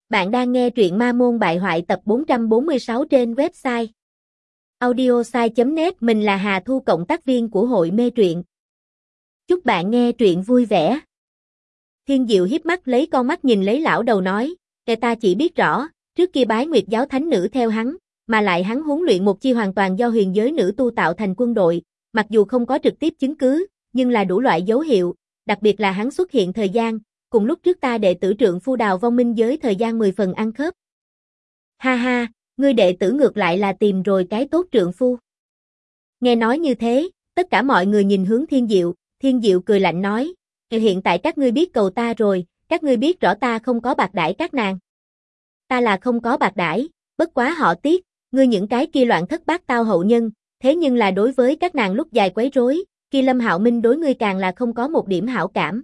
Bạn đang nghe truyện Ma Môn Bại Hoại tập 446 trên website audiosai.net. Mình là Hà Thu, cộng tác viên của hội mê truyện. Chúc bạn nghe truyện vui vẻ. Thiên Diệu hiếp mắt lấy con mắt nhìn lấy lão đầu nói, ta chỉ biết rõ, trước kia Bái Nguyệt giáo thánh nữ theo hắn, mà lại hắn huấn luyện một chi hoàn toàn do huyền giới nữ tu tạo thành quân đội, mặc dù không có trực tiếp chứng cứ, nhưng là đủ loại dấu hiệu, đặc biệt là hắn xuất hiện thời gian, cùng lúc trước ta đệ tử trượng phu Đào Vong Minh giới thời gian 10 phần ăn khớp. Ha ha, ngươi đệ tử ngược lại là tìm rồi cái tốt trượng phu. Nghe nói như thế, tất cả mọi người nhìn hướng Thiên Diệu cười lạnh nói, hiện tại các ngươi biết cầu ta rồi, các ngươi biết rõ ta không có bạc đãi các nàng. Ta là không có bạc đãi, bất quá họ Tiết, ngươi những cái kia loạn thất bát tao hậu nhân, thế nhưng là đối với các nàng lúc dài quấy rối, kia Lâm Hạo Minh đối ngươi càng là không có một điểm hảo cảm.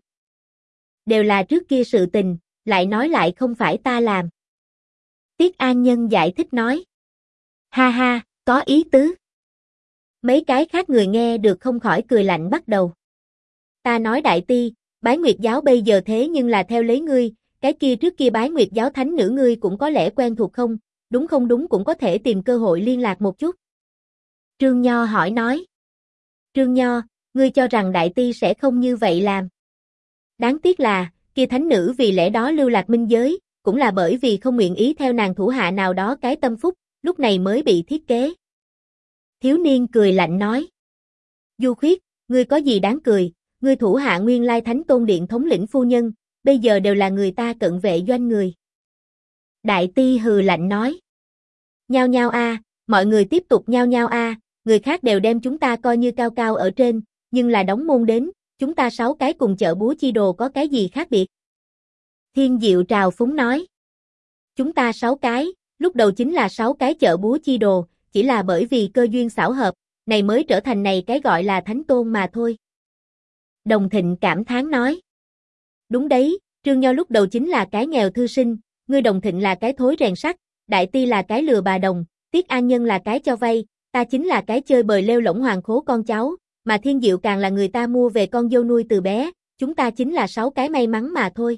Đều là trước kia sự tình, lại nói lại không phải ta làm. Tiết An Nhân giải thích nói. Ha ha, có ý tứ. Mấy cái khác người nghe được không khỏi cười lạnh bắt đầu. Ta nói đại ti, Bái Nguyệt giáo bây giờ thế nhưng là theo lấy ngươi, cái kia trước kia Bái Nguyệt giáo thánh nữ ngươi cũng có lẽ quen thuộc không, đúng không đúng cũng có thể tìm cơ hội liên lạc một chút. Trương Nho hỏi nói. Trương Nho, ngươi cho rằng đại ti sẽ không như vậy làm. Đáng tiếc là, kia thánh nữ vì lẽ đó lưu lạc minh giới, cũng là bởi vì không nguyện ý theo nàng thủ hạ nào đó cái tâm phúc, lúc này mới bị thiết kế. Thiếu niên cười lạnh nói. Du Khuyết, ngươi có gì đáng cười, ngươi thủ hạ nguyên lai thánh tôn điện thống lĩnh phu nhân, bây giờ đều là người ta cận vệ doanh người. Đại ti hừ lạnh nói. Nhao nhao a, mọi người tiếp tục nhao nhao a, người khác đều đem chúng ta coi như cao cao ở trên, nhưng là đóng môn đến, chúng ta 6 cái cùng chợ búa chi đồ có cái gì khác biệt? Thiên Diệu trào phúng nói. Chúng ta 6 cái, lúc đầu chính là 6 cái chợ búa chi đồ, chỉ là bởi vì cơ duyên xảo hợp, này mới trở thành này cái gọi là thánh tôn mà thôi. Đồng Thịnh cảm thán nói. Đúng đấy, Trương Nho lúc đầu chính là cái nghèo thư sinh, ngươi Đồng Thịnh là cái thối rèn sắt, Đại Ti là cái lừa bà đồng, Tiết An Nhân là cái cho vay, ta chính là cái chơi bời lêu lổng hoàng khố con cháu. Mà Thiên Diệu càng là người ta mua về con dâu nuôi từ bé, chúng ta chính là 6 cái may mắn mà thôi.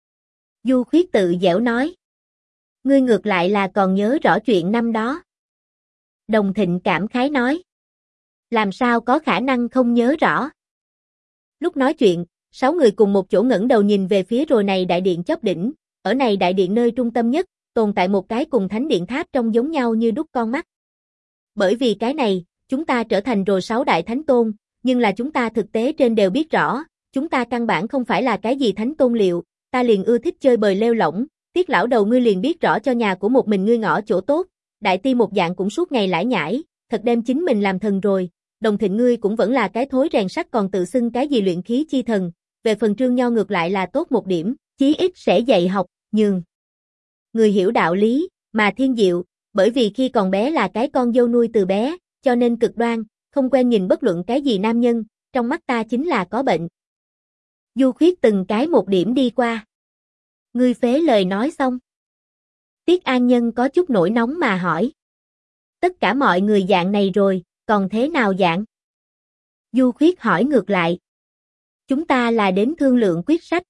Du Khuyết tự dẻo nói. Ngươi ngược lại là còn nhớ rõ chuyện năm đó. Đồng Thịnh cảm khái nói. Làm sao có khả năng không nhớ rõ. Lúc nói chuyện, 6 người cùng một chỗ ngẩng đầu nhìn về phía rồi này đại điện chóp đỉnh, ở này đại điện nơi trung tâm nhất, tồn tại một cái cùng thánh điện tháp trông giống nhau như đúc con mắt. Bởi vì cái này, chúng ta trở thành rồi 6 đại thánh tôn, nhưng là chúng ta thực tế trên đều biết rõ, chúng ta căn bản không phải là cái gì thánh tôn liệu, ta liền ưa thích chơi bời lêu lổng, Tiết lão đầu ngươi liền biết rõ cho nhà của một mình ngươi ngõ chỗ tốt, Đại Ti một dạng cũng suốt ngày lải nhải, thật đem chính mình làm thần rồi, Đồng Thịnh ngươi cũng vẫn là cái thối rèn sắt còn tự xưng cái gì luyện khí chi thần, về phần Trương Nho ngược lại là tốt một điểm, chí ít sẽ dạy học, nhường người hiểu đạo lý, mà Thiên Diệu, bởi vì khi còn bé là cái con dâu nuôi từ bé, cho nên cực đoan, không quen nhìn bất luận cái gì nam nhân, trong mắt ta chính là có bệnh. Du Khuyết từng cái một điểm đi qua. Ngươi phế lời nói xong. Tiết An Nhân có chút nổi nóng mà hỏi. Tất cả mọi người dạng này rồi, còn thế nào dạng? Du Khuyết hỏi ngược lại. Chúng ta là đến thương lượng quyết sách.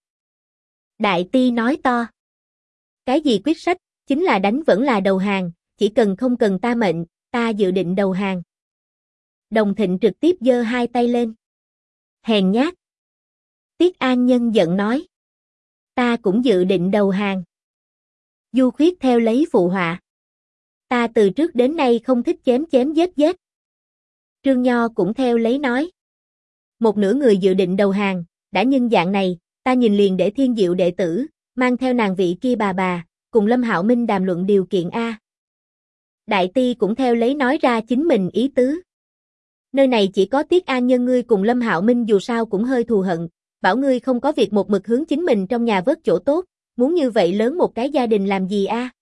Đại Ti nói to. Cái gì quyết sách, chính là đánh vẫn là đầu hàng, chỉ cần không cần ta mệnh, ta dự định đầu hàng. Đồng Thịnh trực tiếp giơ hai tay lên. Hèn nhát. Tiết An Nhân giận nói. Ta cũng dự định đầu hàng. Du Khuyết theo lấy phụ họa. Ta từ trước đến nay không thích chém chém giết giết. Trương Nho cũng theo lấy nói. Một nửa người dự định đầu hàng, đã nhân dạng này, ta nhìn liền để Thiên Diệu đệ tử, mang theo nàng vị kia bà, cùng Lâm Hạo Minh đàm luận điều kiện A. Đại Ti cũng theo lấy nói ra chính mình ý tứ. Nơi này chỉ có Tiết An Nhân ngươi cùng Lâm Hạo Minh dù sao cũng hơi thù hận, bảo ngươi không có việc một mực hướng chính mình trong nhà vớt chỗ tốt, muốn như vậy lớn một cái gia đình làm gì a?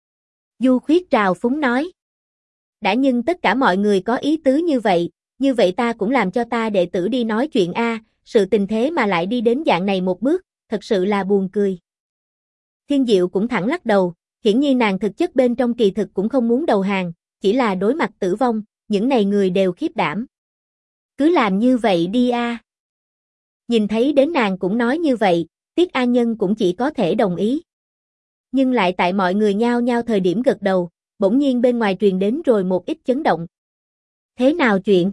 Du Khuyết trào phúng nói. Đã nhưng tất cả mọi người có ý tứ như vậy ta cũng làm cho ta đệ tử đi nói chuyện a, sự tình thế mà lại đi đến dạng này một bước, thật sự là buồn cười. Thiên Diệu cũng thẳng lắc đầu, hiển nhiên nàng thực chất bên trong kỳ thực cũng không muốn đầu hàng, chỉ là đối mặt tử vong, những này người đều khiếp đảm. Cứ làm như vậy đi a. Nhìn thấy đến nàng cũng nói như vậy, Tiết An Nhân cũng chỉ có thể đồng ý. Nhưng lại tại mọi người nhao nhao thời điểm gật đầu, bỗng nhiên bên ngoài truyền đến rồi một ít chấn động. Thế nào chuyện?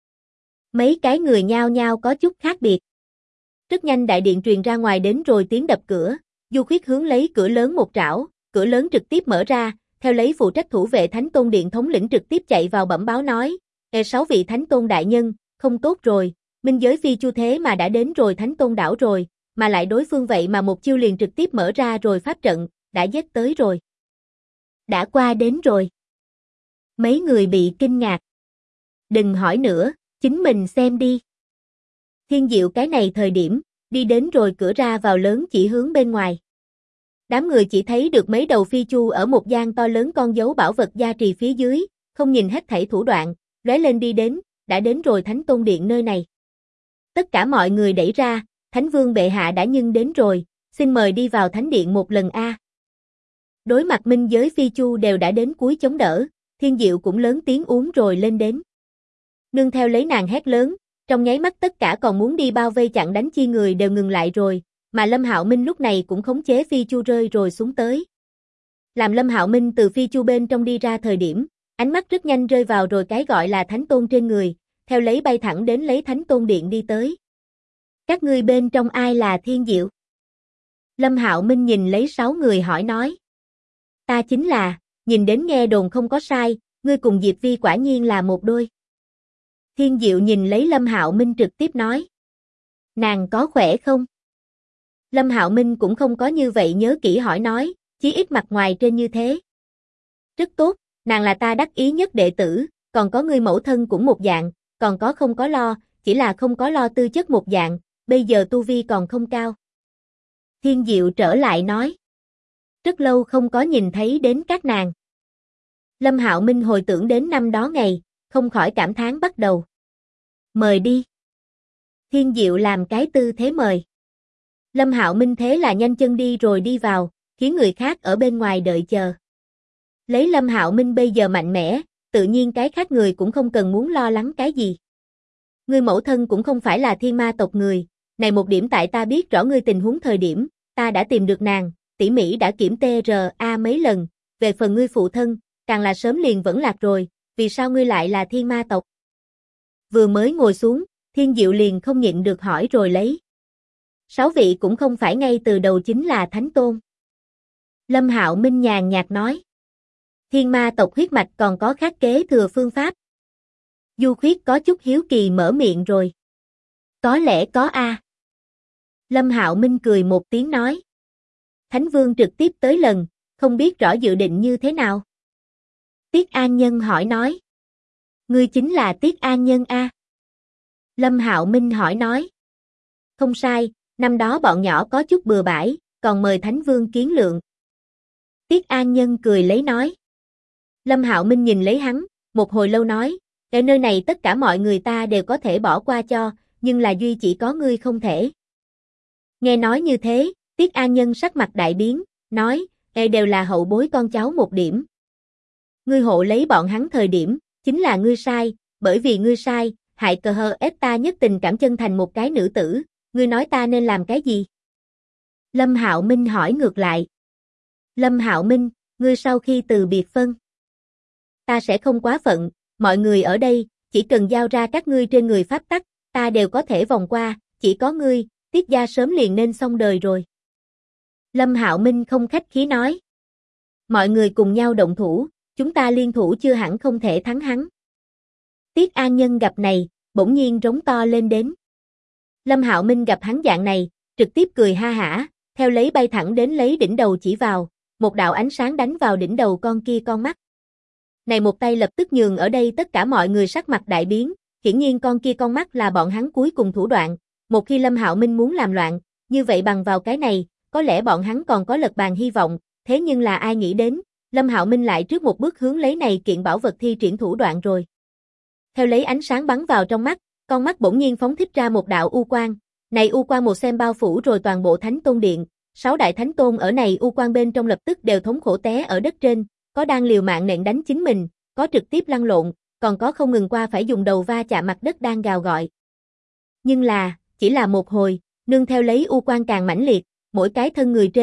Mấy cái người nhao nhao có chút khác biệt. Rất nhanh đại điện truyền ra ngoài đến rồi tiếng đập cửa, Du Khuyết hướng lấy cửa lớn một trảo, cửa lớn trực tiếp mở ra, theo lấy phụ trách thủ vệ Thánh Tôn Điện thống lĩnh trực tiếp chạy vào bẩm báo nói, 6 vị Thánh Tôn đại nhân, không tốt rồi, minh giới phi chu thế mà đã đến rồi Thánh Tôn đảo rồi, mà lại đối phương vậy mà một chiêu liền trực tiếp mở ra rồi pháp trận, đã giết tới rồi. Đã qua đến rồi. Mấy người bị kinh ngạc. Đừng hỏi nữa, chính mình xem đi. Thiên Diệu cái này thời điểm, đi đến rồi cửa ra vào lớn chỉ hướng bên ngoài. Đám người chỉ thấy được mấy đầu phi chu ở một gian to lớn con dấu bảo vật gia trì phía dưới, không nhìn hết thảy thủ đoạn, lóe lên đi đến, đã đến rồi Thánh Tôn Điện nơi này. Tất cả mọi người đẩy ra, Thánh Vương bệ hạ đã nhưng đến rồi, xin mời đi vào Thánh Điện một lần a. Đối mặt minh giới phi chu đều đã đến cuối chống đỡ, Thiên Diệu cũng lớn tiếng uống rồi lên đến. Nương theo lấy nàng hét lớn, trong nháy mắt tất cả còn muốn đi bao vây chặn đánh chi người đều ngừng lại rồi, mà Lâm Hạo Minh lúc này cũng khống chế phi chu rơi rồi xuống tới. Làm Lâm Hạo Minh từ phi chu bên trong đi ra thời điểm, ánh mắt rất nhanh rơi vào rồi cái gọi là Thánh Tôn trên người, theo lấy bay thẳng đến lấy Thánh Tôn Điện đi tới. Các ngươi bên trong ai là Thiên Diệu? Lâm Hạo Minh nhìn lấy 6 người hỏi nói. Ta chính là, nhìn đến nghe đồn không có sai, ngươi cùng Diệp Vi quả nhiên là một đôi. Thiên Diệu nhìn lấy Lâm Hạo Minh trực tiếp nói. Nàng có khỏe không? Lâm Hạo Minh cũng không có như vậy nhớ kỹ hỏi nói, chí ít mặt ngoài trên như thế. Rất tốt, nàng là ta đắc ý nhất đệ tử, còn có ngươi mẫu thân cũng một dạng, còn có không có lo, chỉ là không có lo tư chất một dạng, bây giờ tu vi còn không cao. Thiên Diệu trở lại nói. Rất lâu không có nhìn thấy đến các nàng. Lâm Hạo Minh hồi tưởng đến năm đó ngày, không khỏi cảm thán bắt đầu. Mời đi. Thiên Diệu làm cái tư thế mời. Lâm Hạo Minh thế là nhanh chân đi rồi đi vào, khiến người khác ở bên ngoài đợi chờ. Lấy Lâm Hạo Minh bây giờ mạnh mẽ, tự nhiên cái khác người cũng không cần muốn lo lắng cái gì. Ngươi mẫu thân cũng không phải là thiên ma tộc người, này một điểm tại ta biết rõ ngươi tình huống thời điểm, ta đã tìm được nàng, tỉ mỉ đã kiểm TRA mấy lần, về phần ngươi phụ thân, càng là sớm liền vẫn lạc rồi, vì sao ngươi lại là thiên ma tộc? Vừa mới ngồi xuống, Thiên Diệu liền không nhịn được hỏi rồi lấy. 6 vị cũng không phải ngay từ đầu chính là Thánh Tôn. Lâm Hạo Minh nhàn nhạt nói. Thiên ma tộc huyết mạch còn có khác kế thừa phương pháp. Du Khuyết có chút hiếu kỳ mở miệng rồi. Có lẽ có a. Lâm Hạo Minh cười một tiếng nói. Thánh Vương trực tiếp tới lần, không biết rõ dự định như thế nào. Tiết An Nhân hỏi nói. Ngươi chính là Tiết An Nhân a? Lâm Hạo Minh hỏi nói. Không sai, năm đó bọn nhỏ có chút bừa bãi, còn mời Thánh Vương kiến lượng. Tiết An Nhân cười lấy nói. Lâm Hạo Minh nhìn lấy hắn, một hồi lâu nói, ở nơi này tất cả mọi người ta đều có thể bỏ qua cho, nhưng là duy chỉ có ngươi không thể. Nghe nói như thế, Tiết An Nhân sắc mặt đại biến, nói, đều là hậu bối con cháu một điểm. Ngươi hộ lấy bọn hắn thời điểm, chính là ngươi sai, bởi vì ngươi sai, hại cờ hờ ép ta nhất tình cảm chân thành một cái nữ tử, ngươi nói ta nên làm cái gì? Lâm Hạo Minh hỏi ngược lại. Lâm Hạo Minh, ngươi sau khi từ biệt phân. Ta sẽ không quá phận, mọi người ở đây, chỉ cần giao ra các ngươi trên người pháp tắc, ta đều có thể vòng qua, chỉ có ngươi, Tiết gia sớm liền nên xong đời rồi. Lâm Hạo Minh không khách khí nói. Mọi người cùng nhau động thủ, chúng ta liên thủ chưa hẳn không thể thắng hắn. Tiết An Nhân gặp này, bỗng nhiên rống to lên đến. Lâm Hạo Minh gặp hắn dạng này, trực tiếp cười ha hả, theo lấy bay thẳng đến lấy đỉnh đầu chỉ vào, một đạo ánh sáng đánh vào đỉnh đầu con kia con mắt. Này một tay lập tức nhường ở đây tất cả mọi người sắc mặt đại biến, hiển nhiên con kia con mắt là bọn hắn cuối cùng thủ đoạn, một khi Lâm Hạo Minh muốn làm loạn, như vậy bằng vào cái này, có lẽ bọn hắn còn có lật bàn hy vọng, thế nhưng là ai nghĩ đến, Lâm Hạo Minh lại trước một bước hướng lấy này kiện bảo vật thi triển thủ đoạn rồi. Theo lấy ánh sáng bắn vào trong mắt, con mắt bỗng nhiên phóng thích ra một đạo u quang, này u quang một xem bao phủ rồi toàn bộ Thánh Tôn Điện, 6 đại thánh tôn ở này u quang bên trong lập tức đều thống khổ té ở đất trên, có đang liều mạng nện đánh chính mình, có trực tiếp lăn lộn, còn có không ngừng qua phải dùng đầu va chạm mặt đất đang gào gọi. Nhưng là, chỉ là một hồi, nương theo lấy u quang càng mãnh liệt, mỗi cái thân người trên,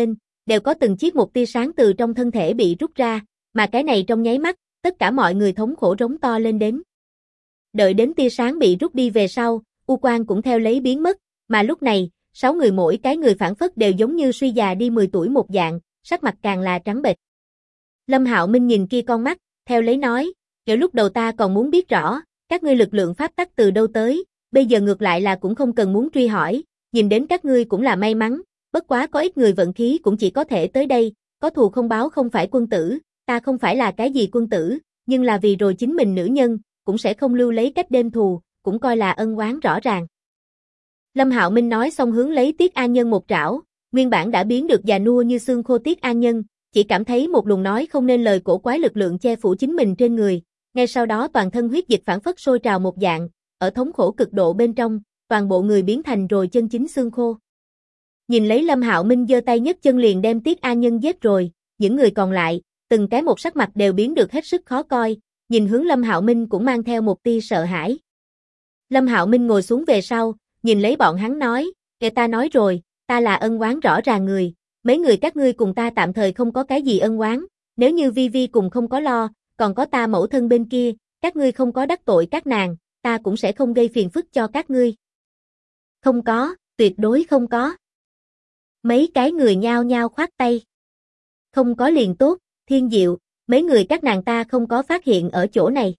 đều có từng chiếc một tia sáng từ trong thân thể bị rút ra, mà cái này trong nháy mắt, tất cả mọi người thống khổ rống to lên đến. Đợi đến tia sáng bị rút đi về sau, u quang cũng theo lấy biến mất, mà lúc này, 6 người mỗi cái người phảng phất đều giống như suy già đi 10 tuổi một dạng, sắc mặt càng là trắng bệch. Lâm Hạo Minh nhìn kia con mắt, theo lấy nói, "Kiểu lúc đầu ta còn muốn biết rõ, các ngươi lực lượng pháp tắc từ đâu tới, bây giờ ngược lại là cũng không cần muốn truy hỏi, nhìn đến các ngươi cũng là may mắn, bất quá có ít người vận khí cũng chỉ có thể tới đây, có thù không báo không phải quân tử, ta không phải là cái gì quân tử, nhưng là vì rồi chính mình nữ nhân, cũng sẽ không lưu lấy cách đêm thù, cũng coi là ân oán rõ ràng." Lâm Hạo Minh nói xong hướng lấy Tiết An Nhân một trảo, nguyên bản đã biến được già nua như xương khô Tiết An Nhân, chỉ cảm thấy một luồng nói không nên lời cổ quái lực lượng che phủ chính mình trên người, ngay sau đó toàn thân huyết dịch phảng phất sôi trào một dạng, ở thống khổ cực độ bên trong, toàn bộ người biến thành rồi chân chính xương khô. Nhìn lấy Lâm Hạo Minh giơ tay nhấc chân liền đem Tiết An Nhân giết rồi, những người còn lại, từng cái một sắc mặt đều biến được hết sức khó coi, nhìn hướng Lâm Hạo Minh cũng mang theo một tia sợ hãi. Lâm Hạo Minh ngồi xuống về sau, nhìn lấy bọn hắn nói, "Kể ta nói rồi, ta là ân oán rõ ràng người, mấy người các ngươi cùng ta tạm thời không có cái gì ân oán, nếu như Vi Vi cùng không có lo, còn có ta mẫu thân bên kia, các ngươi không có đắc tội các nàng, ta cũng sẽ không gây phiền phức cho các ngươi." "Không có, tuyệt đối không có." Mấy cái người nhao nhao khoát tay. "Không có liền tốt, Thiên Diệu, mấy người các nàng ta không có phát hiện ở chỗ này."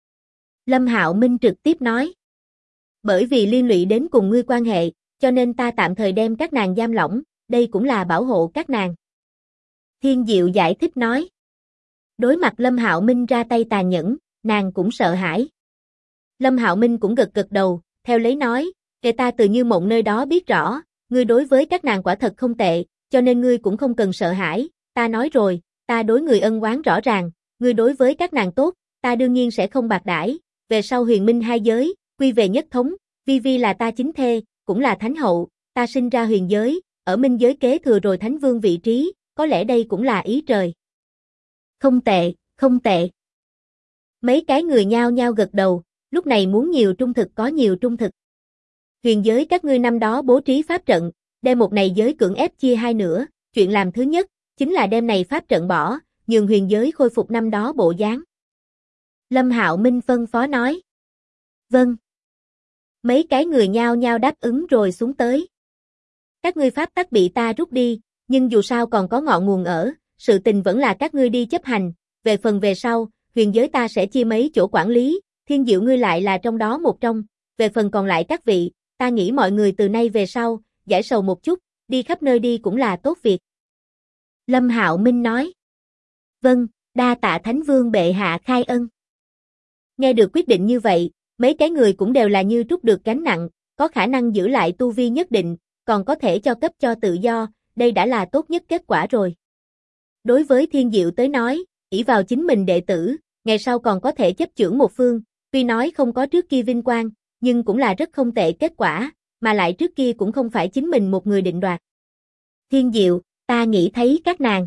Lâm Hạo Minh trực tiếp nói. "Bởi vì liên lụy đến cùng ngươi quan hệ, cho nên ta tạm thời đem các nàng giam lỏng, đây cũng là bảo hộ các nàng." Thiên Diệu giải thích nói. Đối mặt Lâm Hạo Minh ra tay tàn nhẫn, nàng cũng sợ hãi. Lâm Hạo Minh cũng gật gật đầu, theo lấy nói, "Kể ta từ Như Mộng nơi đó biết rõ, ngươi đối với các nàng quả thật không tệ, cho nên ngươi cũng không cần sợ hãi, ta nói rồi, ta đối người ân oán rõ ràng, ngươi đối với các nàng tốt, ta đương nhiên sẽ không bạc đãi, về sau huyền minh hai giới, quy về nhất thống, Vi Vi là ta chính thê, cũng là thánh hậu, ta sinh ra huyền giới, ở minh giới kế thừa rồi thánh vương vị trí, có lẽ đây cũng là ý trời." "Không tệ, không tệ." Mấy cái người nhao nhao gật đầu, lúc này muốn nhiều trung thực có nhiều trung thực. "Huyền giới các ngươi năm đó bố trí pháp trận, đem một này giới cưỡng ép chia hai nửa, chuyện làm thứ nhất, chính là đem này pháp trận bỏ, nhường huyền giới khôi phục năm đó bộ dáng." Lâm Hạo Minh phân phó nói. "Vâng." Mấy cái người nhao nhao đáp ứng rồi xuống tới. "Các ngươi pháp tắc bị ta rút đi, nhưng dù sao còn có ngọn nguồn ở, sự tình vẫn là các ngươi đi chấp hành, về phần về sau, huyền giới ta sẽ chia mấy chỗ quản lý, Thiên Diệu ngươi lại là trong đó một trong, về phần còn lại các vị, ta nghĩ mọi người từ nay về sau, giải sầu một chút, đi khắp nơi đi cũng là tốt việc." Lâm Hạo Minh nói. "Vâng, đa tạ Thánh Vương bệ hạ khai ân." Nghe được quyết định như vậy, mấy cái người cũng đều là như trút được gánh nặng, có khả năng giữ lại tu vi nhất định, còn có thể cho cấp cho tự do, đây đã là tốt nhất kết quả rồi. Đối với Thiên Diệu tới nói, ỷ vào chính mình đệ tử, ngày sau còn có thể chấp chưởng một phương, tuy nói không có trước kia vinh quang, nhưng cũng là rất không tệ kết quả, mà lại trước kia cũng không phải chính mình một người định đoạt. "Thiên Diệu, ta nghĩ thấy các nàng."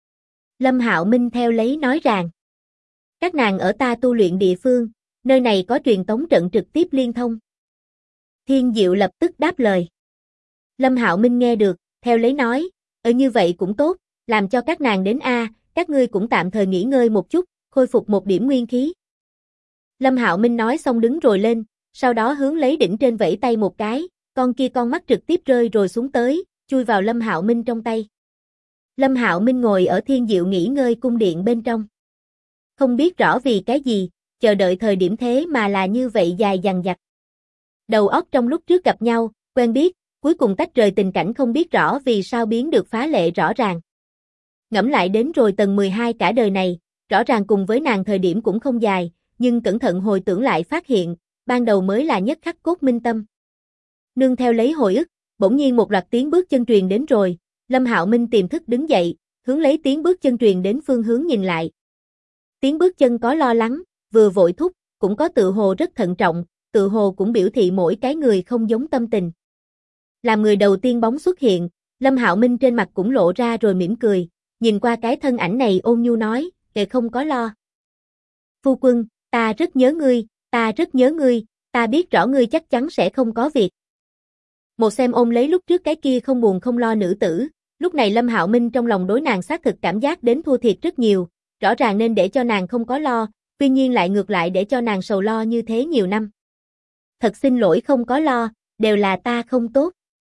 Lâm Hạo Minh theo lấy nói rằng, "Các nàng ở ta tu luyện địa phương, nơi này có truyền tống trận trực tiếp liên thông." Thiên Diệu lập tức đáp lời. Lâm Hạo Minh nghe được, theo lấy nói, như vậy cũng tốt, làm cho các nàng đến a, các ngươi cũng tạm thời nghỉ ngơi một chút, khôi phục một điểm nguyên khí." Lâm Hạo Minh nói xong đứng rồi lên, sau đó hướng lấy đỉnh trên vẫy tay một cái, con kia con mắt trực tiếp rơi rồi xuống tới, chui vào Lâm Hạo Minh trong tay. Lâm Hạo Minh ngồi ở Thiên Diệu nghỉ ngơi cung điện bên trong. Không biết rõ vì cái gì, chờ đợi thời điểm thế mà là như vậy dài dằng dặc. Đầu óc trong lúc trước gặp nhau, quen biết, cuối cùng tách rời tình cảnh không biết rõ vì sao biến được phá lệ rõ ràng. Ngẫm lại đến rồi tầng 12 cả đời này, rõ ràng cùng với nàng thời điểm cũng không dài, nhưng cẩn thận hồi tưởng lại phát hiện, ban đầu mới là nhất khắc cốt minh tâm. Nương theo lấy hồi ức, bỗng nhiên một loạt tiếng bước chân truyền đến rồi, Lâm Hạo Minh tiềm thức đứng dậy, hướng lấy tiếng bước chân truyền đến phương hướng nhìn lại. Tiếng bước chân có lo lắng, vừa vội thúc, cũng có tự hồ rất thận trọng, tự hồ cũng biểu thị mỗi cái người không giống tâm tình. Làm người đầu tiên bóng xuất hiện, Lâm Hạo Minh trên mặt cũng lộ ra rồi mỉm cười, nhìn qua cái thân ảnh này ôn nhu nói, "Kệ không có lo. Phu quân, ta rất nhớ ngươi, ta rất nhớ ngươi, ta biết rõ ngươi chắc chắn sẽ không có việc." Một xem ôm lấy lúc trước cái kia không buồn không lo nữ tử, Lúc này Lâm Hạo Minh trong lòng đối nàng xác thực cảm giác đến thua thiệt rất nhiều, rõ ràng nên để cho nàng không có lo, tuy nhiên lại ngược lại để cho nàng sầu lo như thế nhiều năm. Thật xin lỗi không có lo, đều là ta không tốt.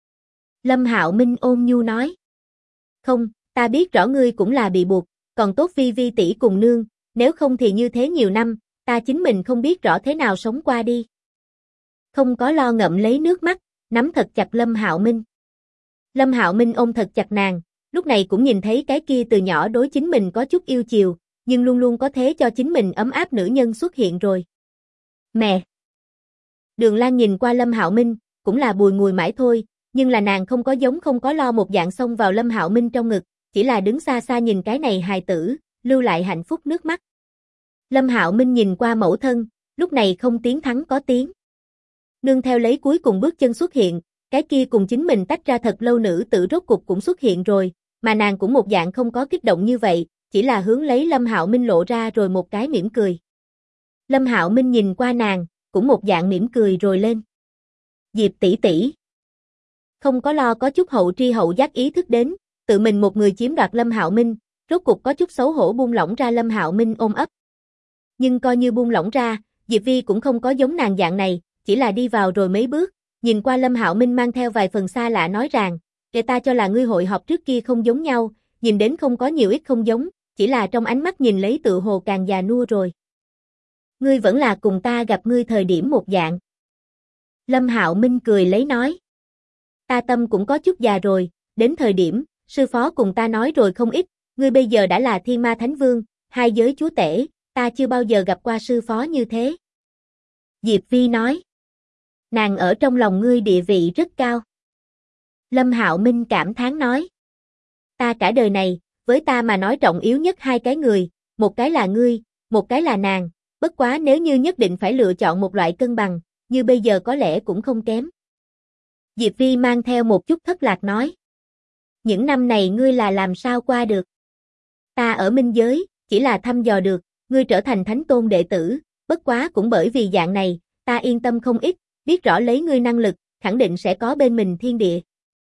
Lâm Hạo Minh ôn nhu nói. Không, ta biết rõ ngươi cũng là bị buộc, còn tốt Vi Vi tỷ cùng nương, nếu không thì như thế nhiều năm, ta chính mình không biết rõ thế nào sống qua đi. Không có lo ngậm lấy nước mắt, nắm thật chặt Lâm Hạo Minh. Lâm Hạo Minh ôm thật chặt nàng, lúc này cũng nhìn thấy cái kia từ nhỏ đối chính mình có chút yêu chiều, nhưng luôn luôn có thế cho chính mình ấm áp nữ nhân xuất hiện rồi. Mẹ! Đường Lan nhìn qua Lâm Hạo Minh, cũng là bùi ngùi mãi thôi, nhưng là nàng không có giống không có lo một dạng xông vào Lâm Hạo Minh trong ngực, chỉ là đứng xa xa nhìn cái này hài tử, lưu lại hạnh phúc nước mắt. Lâm Hạo Minh nhìn qua mẫu thân, lúc này không tiếng thắng có tiếng. Nương theo lấy cuối cùng bước chân xuất hiện, cái kia cùng chính mình tách ra thật lâu nữ tử rốt cục cũng xuất hiện rồi, mà nàng cũng một dạng không có kích động như vậy, chỉ là hướng lấy Lâm Hạo Minh lộ ra rồi một cái mỉm cười. Lâm Hạo Minh nhìn qua nàng, cũng một dạng mỉm cười rồi lên. Diệp tỷ tỷ. Không có lo có chút hậu tri hậu giác ý thức đến, tự mình một người chiếm đoạt Lâm Hạo Minh, rốt cục có chút xấu hổ buông lỏng ra Lâm Hạo Minh ôm ấp. Nhưng coi như buông lỏng ra, Diệp Vi cũng không có giống nàng dạng này, chỉ là đi vào rồi mấy bước, nhìn qua Lâm Hạo Minh mang theo vài phần xa lạ nói rằng, "Để ta cho là ngươi hội họp trước kia không giống nhau, nhìn đến không có nhiều ít không giống, chỉ là trong ánh mắt nhìn lấy tự hồ càng già nua rồi. Ngươi vẫn là cùng ta gặp ngươi thời điểm một dạng." Lâm Hạo Minh cười lấy nói, "Ta tâm cũng có chút già rồi, đến thời điểm, sư phó cùng ta nói rồi không ít, ngươi bây giờ đã là Thiên Ma Thánh Vương, hai giới chúa tể, ta chưa bao giờ gặp qua sư phó như thế." Diệp Vi nói, "Nàng ở trong lòng ngươi địa vị rất cao." Lâm Hạo Minh cảm thán nói, "Ta cả đời này, với ta mà nói trọng yếu nhất hai cái người, một cái là ngươi, một cái là nàng, bất quá nếu như nhất định phải lựa chọn một loại cân bằng, như bây giờ có lẽ cũng không kém." Diệp Vi mang theo một chút thất lạc nói, "Những năm này ngươi là làm sao qua được? Ta ở minh giới, chỉ là thăm dò được, ngươi trở thành thánh tôn đệ tử, bất quá cũng bởi vì dạng này, ta yên tâm không ít, biết rõ lấy ngươi năng lực, khẳng định sẽ có bên mình thiên địa."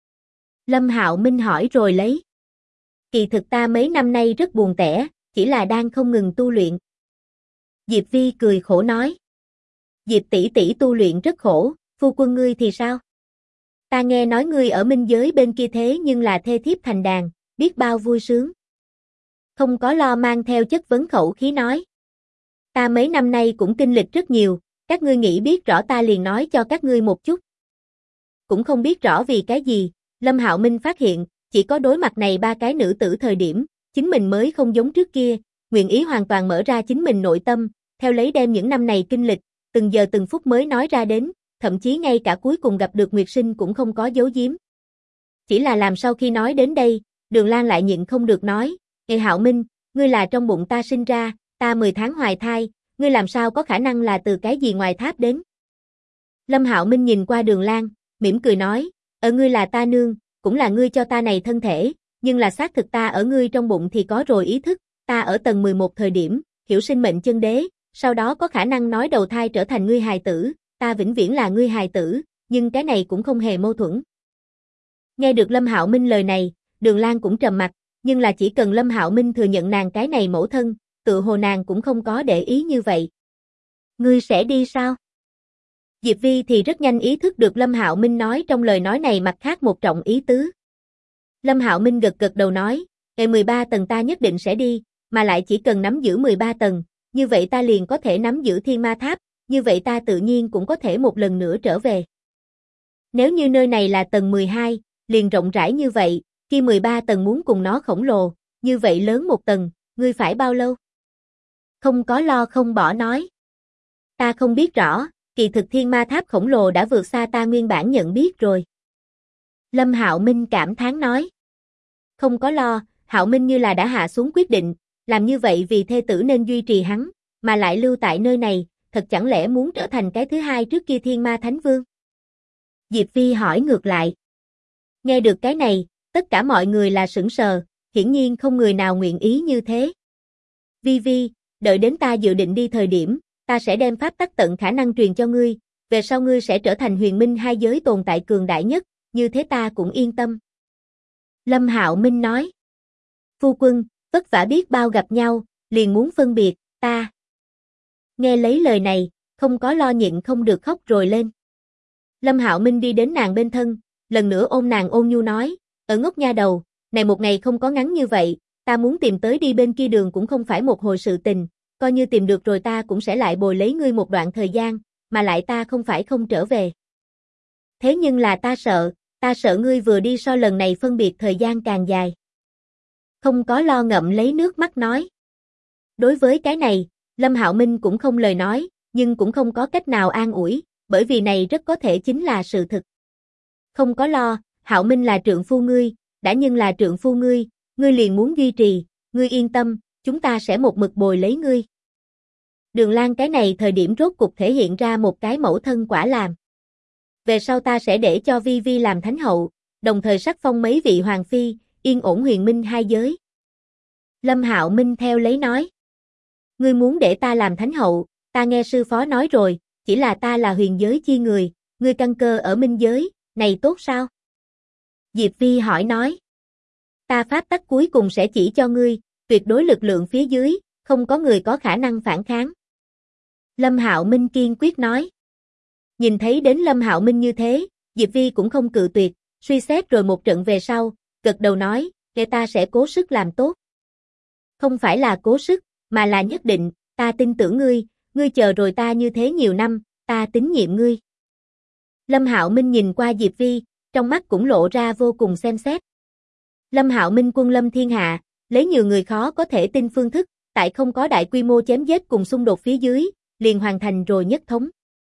Lâm Hạo Minh hỏi rồi lấy, "Kỳ thực ta mấy năm nay rất buồn tẻ, chỉ là đang không ngừng tu luyện." Diệp Vi cười khổ nói, "Diệp tỷ tỷ tu luyện rất khổ, phu quân ngươi thì sao? Ta nghe nói ngươi ở minh giới bên kia thế nhưng là thê thiếp thành đàn, biết bao vui sướng." Không có lo mang theo chất vấn khẩu khí nói, "Ta mấy năm nay cũng kinh lịch rất nhiều, các ngươi nghĩ biết rõ ta liền nói cho các ngươi một chút." Cũng không biết rõ vì cái gì, Lâm Hạo Minh phát hiện, chỉ có đối mặt này ba cái nữ tử thời điểm, chính mình mới không giống trước kia, nguyện ý hoàn toàn mở ra chính mình nội tâm, theo lấy đem những năm này kinh lịch, từng giờ từng phút mới nói ra đến, thậm chí ngay cả cuối cùng gặp được Nguyệt Sinh cũng không có giấu giếm. Chỉ là làm sau khi nói đến đây, Đường Lan lại nhịn không được nói, "Ê Hạo Minh, ngươi là trong bụng ta sinh ra, ta 10 tháng hoài thai, ngươi làm sao có khả năng là từ cái gì ngoài tháp đến?" Lâm Hạo Minh nhìn qua Đường Lan, mỉm cười nói, Ngươi là ta nương, cũng là ngươi cho ta này thân thể, nhưng là xác thực ta ở ngươi trong bụng thì có rồi ý thức, ta ở tầng 11 thời điểm, hiểu sinh mệnh chân đế, sau đó có khả năng nói đầu thai trở thành ngươi hài tử, ta vĩnh viễn là ngươi hài tử, nhưng cái này cũng không hề mâu thuẫn." Nghe được Lâm Hạo Minh lời này, Đường Lan cũng trầm mặt, nhưng là chỉ cần Lâm Hạo Minh thừa nhận nàng cái này mẫu thân, tự hồ nàng cũng không có để ý như vậy. "Ngươi sẽ đi sao?" Diệp Vi thì rất nhanh ý thức được Lâm Hạo Minh nói trong lời nói này mặt khác một trọng ý tứ. Lâm Hạo Minh gật gật đầu nói, 13 tầng ta nhất định sẽ đi, mà lại chỉ cần nắm giữ 13 tầng, như vậy ta liền có thể nắm giữ Thiên Ma Tháp, như vậy ta tự nhiên cũng có thể một lần nữa trở về. Nếu như nơi này là tầng 12, liền rộng rãi như vậy, khi 13 tầng muốn cùng nó khổng lồ, như vậy lớn một tầng, ngươi phải bao lâu?" Không có lo không bỏ nói, "Ta không biết rõ, kỳ thực Thiên Ma Tháp khổng lồ đã vượt xa ta nguyên bản nhận biết rồi." Lâm Hạo Minh cảm thán nói, "Không có lo, Hạo Minh như là đã hạ xuống quyết định, làm như vậy vì thê tử nên duy trì hắn, mà lại lưu tại nơi này, thật chẳng lẽ muốn trở thành cái thứ hai trước kia Thiên Ma Thánh Vương?" Diệp Vi hỏi ngược lại. Nghe được cái này, tất cả mọi người là sững sờ, hiển nhiên không người nào nguyện ý như thế. "Vi Vi, đợi đến ta dự định đi thời điểm, ta sẽ đem pháp tắc tận khả năng truyền cho ngươi, về sau ngươi sẽ trở thành huyền minh hai giới tồn tại cường đại nhất, như thế ta cũng yên tâm." Lâm Hạo Minh nói. Phu quân, vất vả biết bao gặp nhau, liền muốn phân biệt, ta. Nghe lấy lời này, không có lo nhịn không được khóc rồi lên. Lâm Hạo Minh đi đến nàng bên thân, lần nữa ôm nàng ôn nhu nói, ở ngốc nha đầu, này một ngày không có ngắn như vậy, ta muốn tìm tới đi bên kia đường cũng không phải một hồi sự tình, coi như tìm được rồi ta cũng sẽ lại bồi lấy ngươi một đoạn thời gian, mà lại ta không phải không trở về. Thế nhưng là ta sợ ngươi vừa đi so lần này phân biệt thời gian càng dài. Không có lo ngậm lấy nước mắt nói. Đối với cái này, Lâm Hạo Minh cũng không lời nói, nhưng cũng không có cách nào an ủi, bởi vì này rất có thể chính là sự thực. Không có lo, Hạo Minh là trượng phu ngươi, đã nhưng là trượng phu ngươi liền muốn duy trì, ngươi yên tâm, chúng ta sẽ một mực bồi lấy ngươi. Đường Lan cái này thời điểm rốt cục thể hiện ra một cái mẫu thân quả làm. Về sau ta sẽ để cho Vi Vi làm thánh hậu, đồng thời sắc phong mấy vị hoàng phi, yên ổn huyền minh hai giới. Lâm Hạo Minh theo lấy nói. Ngươi muốn để ta làm thánh hậu, ta nghe sư phó nói rồi, chỉ là ta là huyền giới chi người, ngươi căn cơ ở minh giới, này tốt sao? Diệp Vi hỏi nói. Ta pháp tắc cuối cùng sẽ chỉ cho ngươi, tuyệt đối lực lượng phía dưới, không có người có khả năng phản kháng. Lâm Hạo Minh kiên quyết nói. Nhìn thấy đến Lâm Hạo Minh như thế, Diệp Vi cũng không cự tuyệt, suy xét rồi một trận về sau, gật đầu nói, để ta sẽ cố sức làm tốt. Không phải là cố sức, mà là nhất định, ta tin tưởng ngươi chờ rồi ta như thế nhiều năm, ta tín nhiệm ngươi. Lâm Hạo Minh nhìn qua Diệp Vi, trong mắt cũng lộ ra vô cùng xem xét. Lâm Hạo Minh quân lâm thiên hạ, lấy nhiều người khó có thể tin phương thức, tại không có đại quy mô chém giết cùng xung đột phía dưới, liền hoàn thành rồi nhất thống.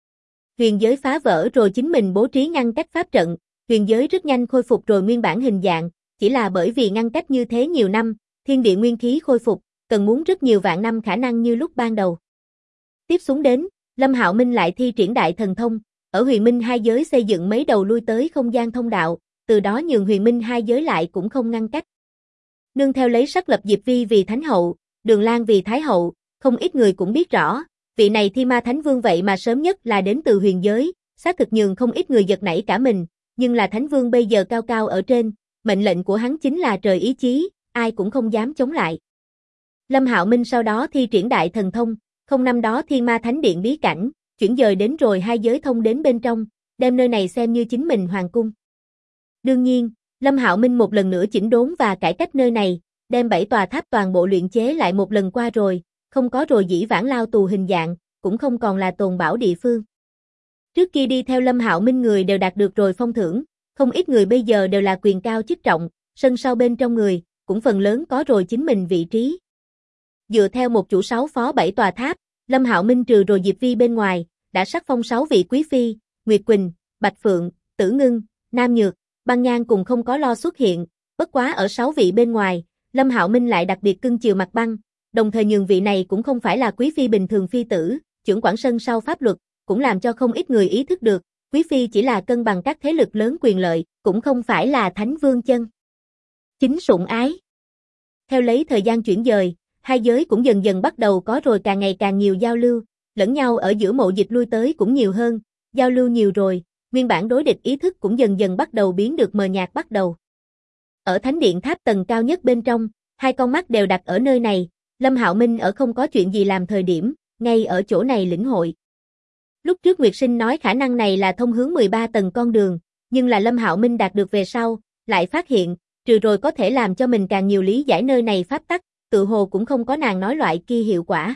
Huyền giới phá vỡ rồi chính mình bố trí ngăn cách pháp trận, huyền giới rất nhanh khôi phục rồi nguyên bản hình dạng, chỉ là bởi vì ngăn cách như thế nhiều năm, thiên địa nguyên khí khôi phục, cần muốn rất nhiều vạn năm khả năng như lúc ban đầu. Tiếp xuống đến, Lâm Hạo Minh lại thi triển đại thần thông, ở huyền minh hai giới xây dựng mấy đầu lui tới không gian thông đạo, từ đó nhường huyền minh hai giới lại cũng không ngăn cách. Nương theo lấy sắc lập Diệp Vi vì thánh hậu, Đường Lan vì thái hậu, không ít người cũng biết rõ, vị này Thi Ma Thánh Vương vậy mà sớm nhất là đến từ huyền giới, xác thực nhường không ít người giật nảy cả mình, nhưng là Thánh Vương bây giờ cao cao ở trên, mệnh lệnh của hắn chính là trời ý chí, ai cũng không dám chống lại. Lâm Hạo Minh sau đó thi triển đại thần thông, không năm đó Thiên Ma Thánh Điện bí cảnh, chuyển dời đến rồi hai giới thông đến bên trong, đem nơi này xem như chính mình hoàng cung. Đương nhiên, Lâm Hạo Minh một lần nữa chỉnh đốn và cải cách nơi này, đem 7 tòa tháp toàn bộ luyện chế lại một lần qua rồi, không có rồi dĩ vãng lao tù hình dạng, cũng không còn là tồn bảo địa phương. Trước kia đi theo Lâm Hạo Minh người đều đạt được rồi phong thưởng, không ít người bây giờ đều là quyền cao chức trọng, sân sau bên trong người, cũng phần lớn có rồi chính mình vị trí. Dựa theo một chủ 6 phó 7 tòa tháp, Lâm Hạo Minh trừ rồi Diệp Vi bên ngoài, đã sắc phong 6 vị quý phi, Nguyệt Quỳnh, Bạch Phượng, Tử Ngưng, Nam Nhược, Băng Nhan cùng không có lo xuất hiện, bất quá ở 6 vị bên ngoài, Lâm Hạo Minh lại đặc biệt cưng chiều Mặt Băng, đồng thời nhường vị này cũng không phải là quý phi bình thường phi tử, chưởng quản sân sau pháp luật, cũng làm cho không ít người ý thức được, quý phi chỉ là cân bằng các thế lực lớn quyền lợi, cũng không phải là thánh vương chân chính sủng ái. Theo lấy thời gian chuyển dời, hai giới cũng dần dần bắt đầu có rồi càng ngày càng nhiều giao lưu, lẫn nhau ở giữa mộ dịch lui tới cũng nhiều hơn, giao lưu nhiều rồi, nguyên bản đối địch ý thức cũng dần dần bắt đầu biến được mờ nhạt bắt đầu. Ở thánh điện tháp tầng cao nhất bên trong, hai con mắt đều đặt ở nơi này, Lâm Hạo Minh ở không có chuyện gì làm thời điểm, ngay ở chỗ này lĩnh hội. Lúc trước Nguyệt Sinh nói khả năng này là thông hướng 13 tầng con đường, nhưng là Lâm Hạo Minh đạt được về sau, lại phát hiện, trừ rồi có thể làm cho mình càng nhiều lý giải nơi này pháp tắc, tự hồ cũng không có nàng nói loại kia hiệu quả.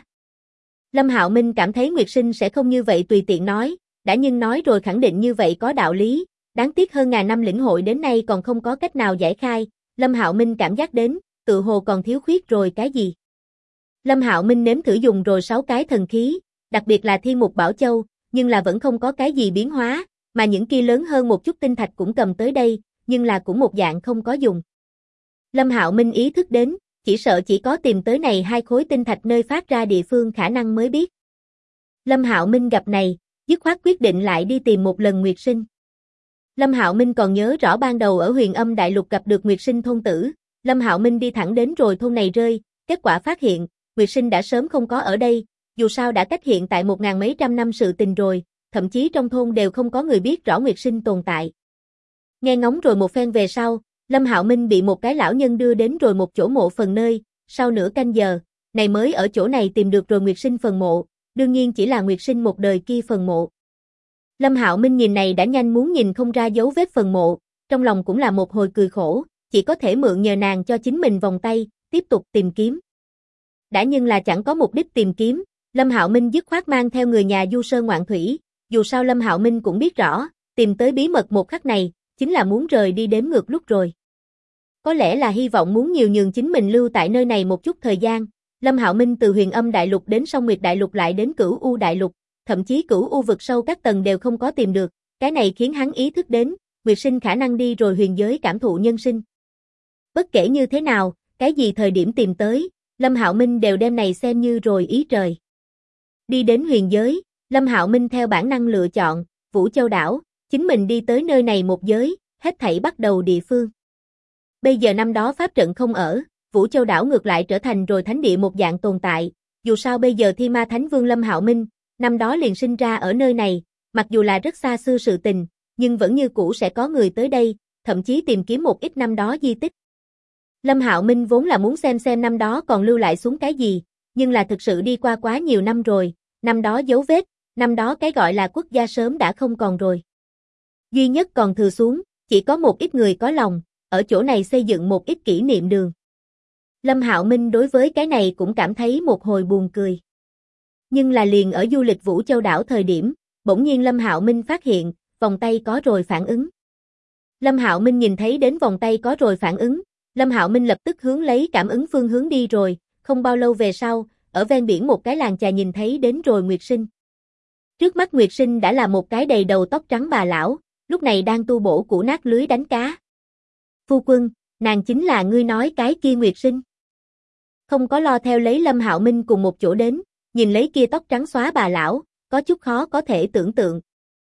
Lâm Hạo Minh cảm thấy Nguyệt Sinh sẽ không như vậy tùy tiện nói, đã nhưng nói rồi khẳng định như vậy có đạo lý, đáng tiếc hơn ngàn năm lĩnh hội đến nay còn không có cách nào giải khai, Lâm Hạo Minh cảm giác đến, tự hồ còn thiếu khuyết rồi cái gì. Lâm Hạo Minh nếm thử dùng rồi 6 cái thần khí, đặc biệt là Thiên Mục Bảo Châu, nhưng là vẫn không có cái gì biến hóa, mà những kia lớn hơn một chút tinh thạch cũng cầm tới đây, nhưng là cũng một dạng không có dùng. Lâm Hạo Minh ý thức đến, chỉ sợ chỉ có tìm tới này hai khối tinh thạch nơi phát ra địa phương khả năng mới biết. Lâm Hạo Minh gặp này, dứt khoát quyết định lại đi tìm một lần Nguyệt Sinh. Lâm Hạo Minh còn nhớ rõ ban đầu ở Huyền Âm Đại Lục gặp được Nguyệt Sinh thôn tử, Lâm Hạo Minh đi thẳng đến rồi thôn này rơi, kết quả phát hiện, Nguyệt Sinh đã sớm không có ở đây, dù sao đã cách hiện tại 1000 mấy trăm năm sự tình rồi, thậm chí trong thôn đều không có người biết rõ Nguyệt Sinh tồn tại. Nghe ngóng rồi một phen về sau, Lâm Hạo Minh bị một cái lão nhân đưa đến rồi một chỗ mộ phần nơi, sau nửa canh giờ, này mới ở chỗ này tìm được rồi Nguyệt Sinh phần mộ, đương nhiên chỉ là Nguyệt Sinh một đời kia phần mộ. Lâm Hạo Minh nhìn này đã nhanh muốn nhìn không ra dấu vết phần mộ, trong lòng cũng là một hồi cười khổ, chỉ có thể mượn nhờ nàng cho chính mình vòng tay, tiếp tục tìm kiếm. Đã nhưng là chẳng có mục đích tìm kiếm, Lâm Hạo Minh dứt khoát mang theo người nhà du sơn ngoạn thủy, dù sao Lâm Hạo Minh cũng biết rõ, tìm tới bí mật một khắc này, chính là muốn rời đi đếm ngược lúc rồi. Có lẽ là hy vọng muốn nhiều nhường chính mình lưu tại nơi này một chút thời gian, Lâm Hạo Minh từ Huyền Âm Đại Lục đến Song Nguyệt Đại Lục lại đến Cửu U Đại Lục, thậm chí Cửu U vực sâu các tầng đều không có tìm được, cái này khiến hắn ý thức đến, Nguyệt Sinh khả năng đi rồi huyền giới cảm thụ nhân sinh. Bất kể như thế nào, cái gì thời điểm tìm tới, Lâm Hạo Minh đều đem này xem như rồi ý trời. Đi đến huyền giới, Lâm Hạo Minh theo bản năng lựa chọn, Vũ Châu Đảo, chính mình đi tới nơi này một giới, hết thảy bắt đầu địa phương. Bây giờ năm đó pháp trận không ở, Vũ Châu Đảo ngược lại trở thành rồi thánh địa một dạng tồn tại, dù sao bây giờ Thi Ma Thánh Vương Lâm Hạo Minh, năm đó liền sinh ra ở nơi này, mặc dù là rất xa xưa sự tình, nhưng vẫn như cũ sẽ có người tới đây, thậm chí tìm kiếm một ít năm đó di tích. Lâm Hạo Minh vốn là muốn xem năm đó còn lưu lại xuống cái gì, nhưng là thực sự đi qua quá nhiều năm rồi, năm đó dấu vết, năm đó cái gọi là quốc gia sớm đã không còn rồi. Duy nhất còn thừa xuống, chỉ có một ít người có lòng, ở chỗ này xây dựng một ít kỷ niệm đường. Lâm Hạo Minh đối với cái này cũng cảm thấy một hồi buồn cười. Nhưng là liền ở du lịch Vũ Châu Đảo thời điểm, bỗng nhiên Lâm Hạo Minh phát hiện, vòng tay có rồi phản ứng. Lâm Hạo Minh nhìn thấy đến vòng tay có rồi phản ứng, Lâm Hạo Minh lập tức hướng lấy cảm ứng phương hướng đi rồi, không bao lâu về sau, ở ven biển một cái làng chài nhìn thấy đến rồi Nguyệt Sinh. Trước mắt Nguyệt Sinh đã là một cái đầy đầu tóc trắng bà lão, lúc này đang tu bổ củ nát lưới đánh cá. Phu quân, nàng chính là ngươi nói cái kia Nguyệt Sinh. Không có lo theo lấy Lâm Hạo Minh cùng một chỗ đến, nhìn lấy kia tóc trắng xóa bà lão, có chút khó có thể tưởng tượng.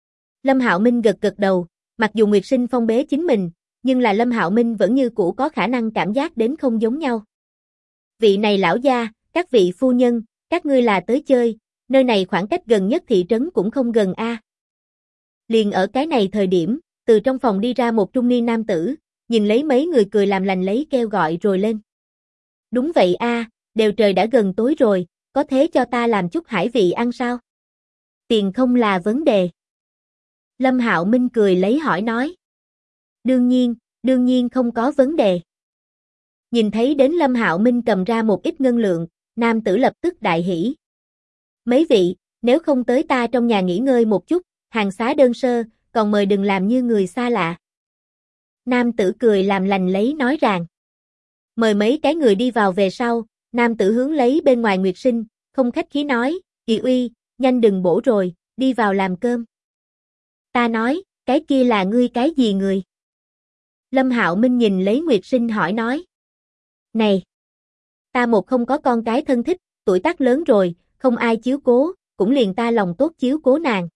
Lâm Hạo Minh gật gật đầu, mặc dù Nguyệt Sinh phong bế chính mình, nhưng là Lâm Hạo Minh vẫn như cũ có khả năng cảm giác đến không giống nhau. Vị này lão gia, các vị phu nhân, các ngươi là tới chơi, nơi này khoảng cách gần nhất thị trấn cũng không gần a. Liền ở cái này thời điểm, từ trong phòng đi ra một trung niên nam tử, nhìn lấy mấy người cười làm lành lấy kêu gọi rồi lên. Đúng vậy a, đều trời đã gần tối rồi, có thế cho ta làm chút hải vị ăn sao? Tiền không là vấn đề. Lâm Hạo Minh cười lấy hỏi nói. Đương nhiên không có vấn đề. Nhìn thấy đến Lâm Hạo Minh cầm ra một ít ngân lượng, nam tử lập tức đại hỉ. Mấy vị, nếu không tới ta trong nhà nghỉ ngơi một chút, hàng xá đơn sơ, còn mời đừng làm như người xa lạ. Nam tử cười làm lành lấy nói rằng. Mời mấy cái người đi vào về sau, nam tử hướng lấy bên ngoài Nguyệt Sinh, không khách khí nói, "Ị uy, nhanh đừng bổ rồi, đi vào làm cơm." Ta nói, cái kia là ngươi cái gì người? Lâm Hạo Minh nhìn lấy Nguyệt Sinh hỏi nói. Này, ta một không có con cái thân thích, tuổi tác lớn rồi, không ai chiếu cố, cũng liền ta lòng tốt chiếu cố nàng.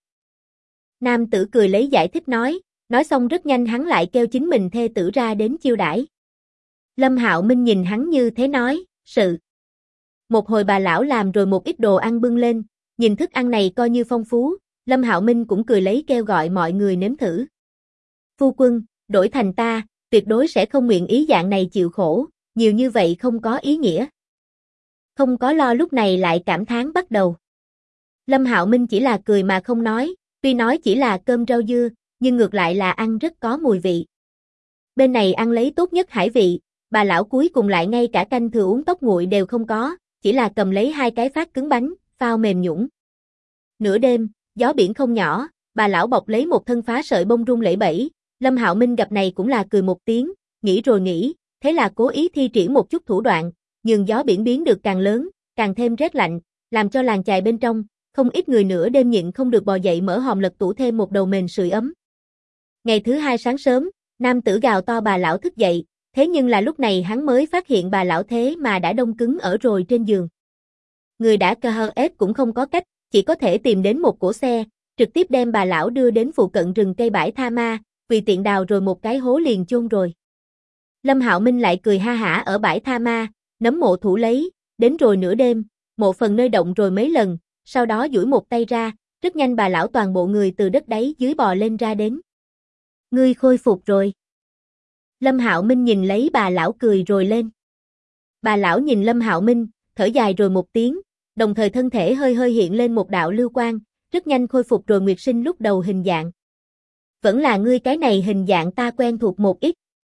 Nam tử cười lấy giải thích nói xong rất nhanh hắn lại kêu chính mình thê tử ra đến chiêu đãi. Lâm Hạo Minh nhìn hắn như thế nói, sự. Một hồi bà lão làm rồi một ít đồ ăn bưng lên, nhìn thức ăn này coi như phong phú, Lâm Hạo Minh cũng cười lấy kêu gọi mọi người nếm thử. Phu quân, đổi thành ta, tuyệt đối sẽ không nguyện ý dạng này chịu khổ, nhiều như vậy không có ý nghĩa. Không có lo lúc này lại cảm thán bắt đầu. Lâm Hạo Minh chỉ là cười mà không nói, tuy nói chỉ là cơm rau dưa, nhưng ngược lại là ăn rất có mùi vị. Bên này ăn lấy tốt nhất hải vị, bà lão cuối cùng lại ngay cả canh thừa uống tóc nguội đều không có, chỉ là cầm lấy hai cái phát cứng bánh, phao mềm nhũn. Nửa đêm, gió biển không nhỏ, bà lão bọc lấy một thân phá sợi bông rung lẩy bẩy, Lâm Hạo Minh gặp này cũng là cười một tiếng, nghĩ rồi nghĩ, thế là cố ý thi triển một chút thủ đoạn, nhường gió biển biến được càng lớn, càng thêm rét lạnh, làm cho làng chài bên trong, không ít người nửa đêm nhịn không được bò dậy mở hòm lật tủ thêm một đầu mền sưởi ấm. Ngày thứ hai sáng sớm, nam tử gào to bà lão thức dậy, thế nhưng là lúc này hắn mới phát hiện bà lão thế mà đã đông cứng ở rồi trên giường. Người đã KHS cũng không có cách, chỉ có thể tìm đến một cỗ xe, trực tiếp đem bà lão đưa đến phụ cận rừng cây bãi tha ma, vì tiện đào rồi một cái hố liền chôn rồi. Lâm Hạo Minh lại cười ha hả ở bãi tha ma, nấm mộ thủ lấy, đến rồi nửa đêm, mộ phần nơi động rồi mấy lần, sau đó duỗi một tay ra, rất nhanh bà lão toàn bộ người từ đất đáy dưới bò lên ra đến. Ngươi khôi phục rồi. Lâm Hạo Minh nhìn lấy bà lão cười rồi lên. Bà lão nhìn Lâm Hạo Minh, thở dài rồi một tiếng, đồng thời thân thể hơi hơi hiện lên một đạo lưu quang, rất nhanh khôi phục rồi Nguyệt Sinh lúc đầu hình dạng. Vẫn là ngươi, cái này hình dạng ta quen thuộc một ít.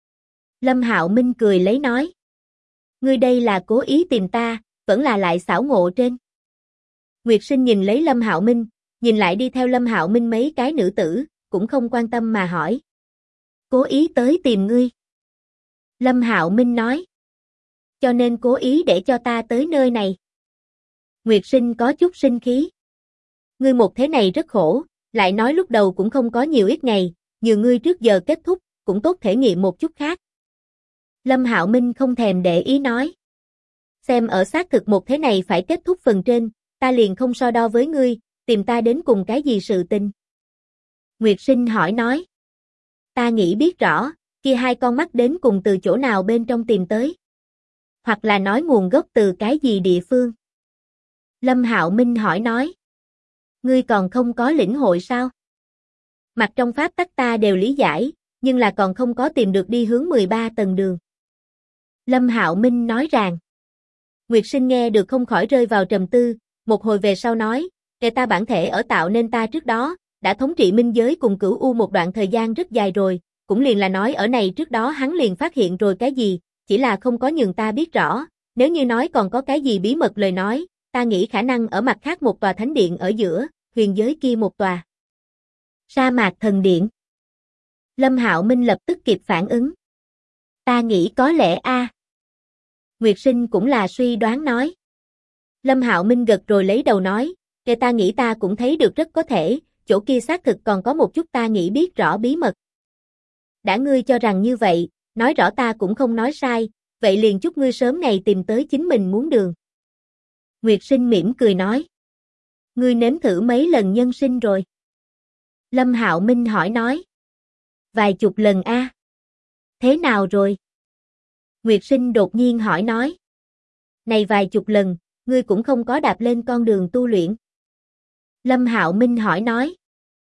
Lâm Hạo Minh cười lấy nói. Ngươi đây là cố ý tìm ta, vẫn là lại xảo ngộ trên. Nguyệt Sinh nhìn lấy Lâm Hạo Minh, nhìn lại đi theo Lâm Hạo Minh mấy cái nữ tử, cũng không quan tâm mà hỏi. Cố ý tới tìm ngươi. Lâm Hạo Minh nói. Cho nên cố ý để cho ta tới nơi này. Nguyệt Sinh có chút sinh khí. Ngươi một thế này rất khổ, lại nói lúc đầu cũng không có nhiều ít ngày, nhiều ngươi trước giờ kết thúc, cũng tốt thể nghiệm một chút khác. Lâm Hạo Minh không thèm để ý nói. Xem ở xác thực một thế này phải kết thúc phần trên, ta liền không so đo với ngươi, tìm ta đến cùng cái gì sự tình. Nguyệt Sinh hỏi nói. Ta nghĩ biết rõ, kia hai con mắt đến cùng từ chỗ nào bên trong tìm tới. Hoặc là nói nguồn gốc từ cái gì địa phương. Lâm Hạo Minh hỏi nói. Ngươi còn không có lĩnh hội sao? Mặt trong pháp tắc ta đều lý giải, nhưng là còn không có tìm được đi hướng 13 tầng đường. Lâm Hạo Minh nói rằng. Nguyệt Sinh nghe được không khỏi rơi vào trầm tư, một hồi về sau nói, kể ta bản thể ở tạo nên ta trước đó, đã thống trị minh giới cùng Cửu U một đoạn thời gian rất dài rồi, cũng liền là nói ở này trước đó hắn liền phát hiện rồi cái gì, chỉ là không có nhường ta biết rõ, nếu như nói còn có cái gì bí mật lời nói, ta nghĩ khả năng ở mặt khác một tòa thánh điện ở giữa, huyền giới kia một tòa. Sa mạc thần điện. Lâm Hạo Minh lập tức kịp phản ứng. Ta nghĩ có lẽ a. Nguyệt Sinh cũng là suy đoán nói. Lâm Hạo Minh gật rồi lấy đầu nói, kể ta nghĩ ta cũng thấy được rất có thể, chỗ kia xác thực còn có một chút ta nghĩ biết rõ bí mật. Đã ngươi cho rằng như vậy, nói rõ ta cũng không nói sai, vậy liền chúc ngươi sớm ngày tìm tới chính mình muốn đường. Nguyệt Sinh mỉm cười nói. Ngươi nếm thử mấy lần nhân sinh rồi? Lâm Hạo Minh hỏi nói. Vài chục lần a. Thế nào rồi? Nguyệt Sinh đột nhiên hỏi nói. Này vài chục lần, ngươi cũng không có đạp lên con đường tu luyện. Lâm Hạo Minh hỏi nói.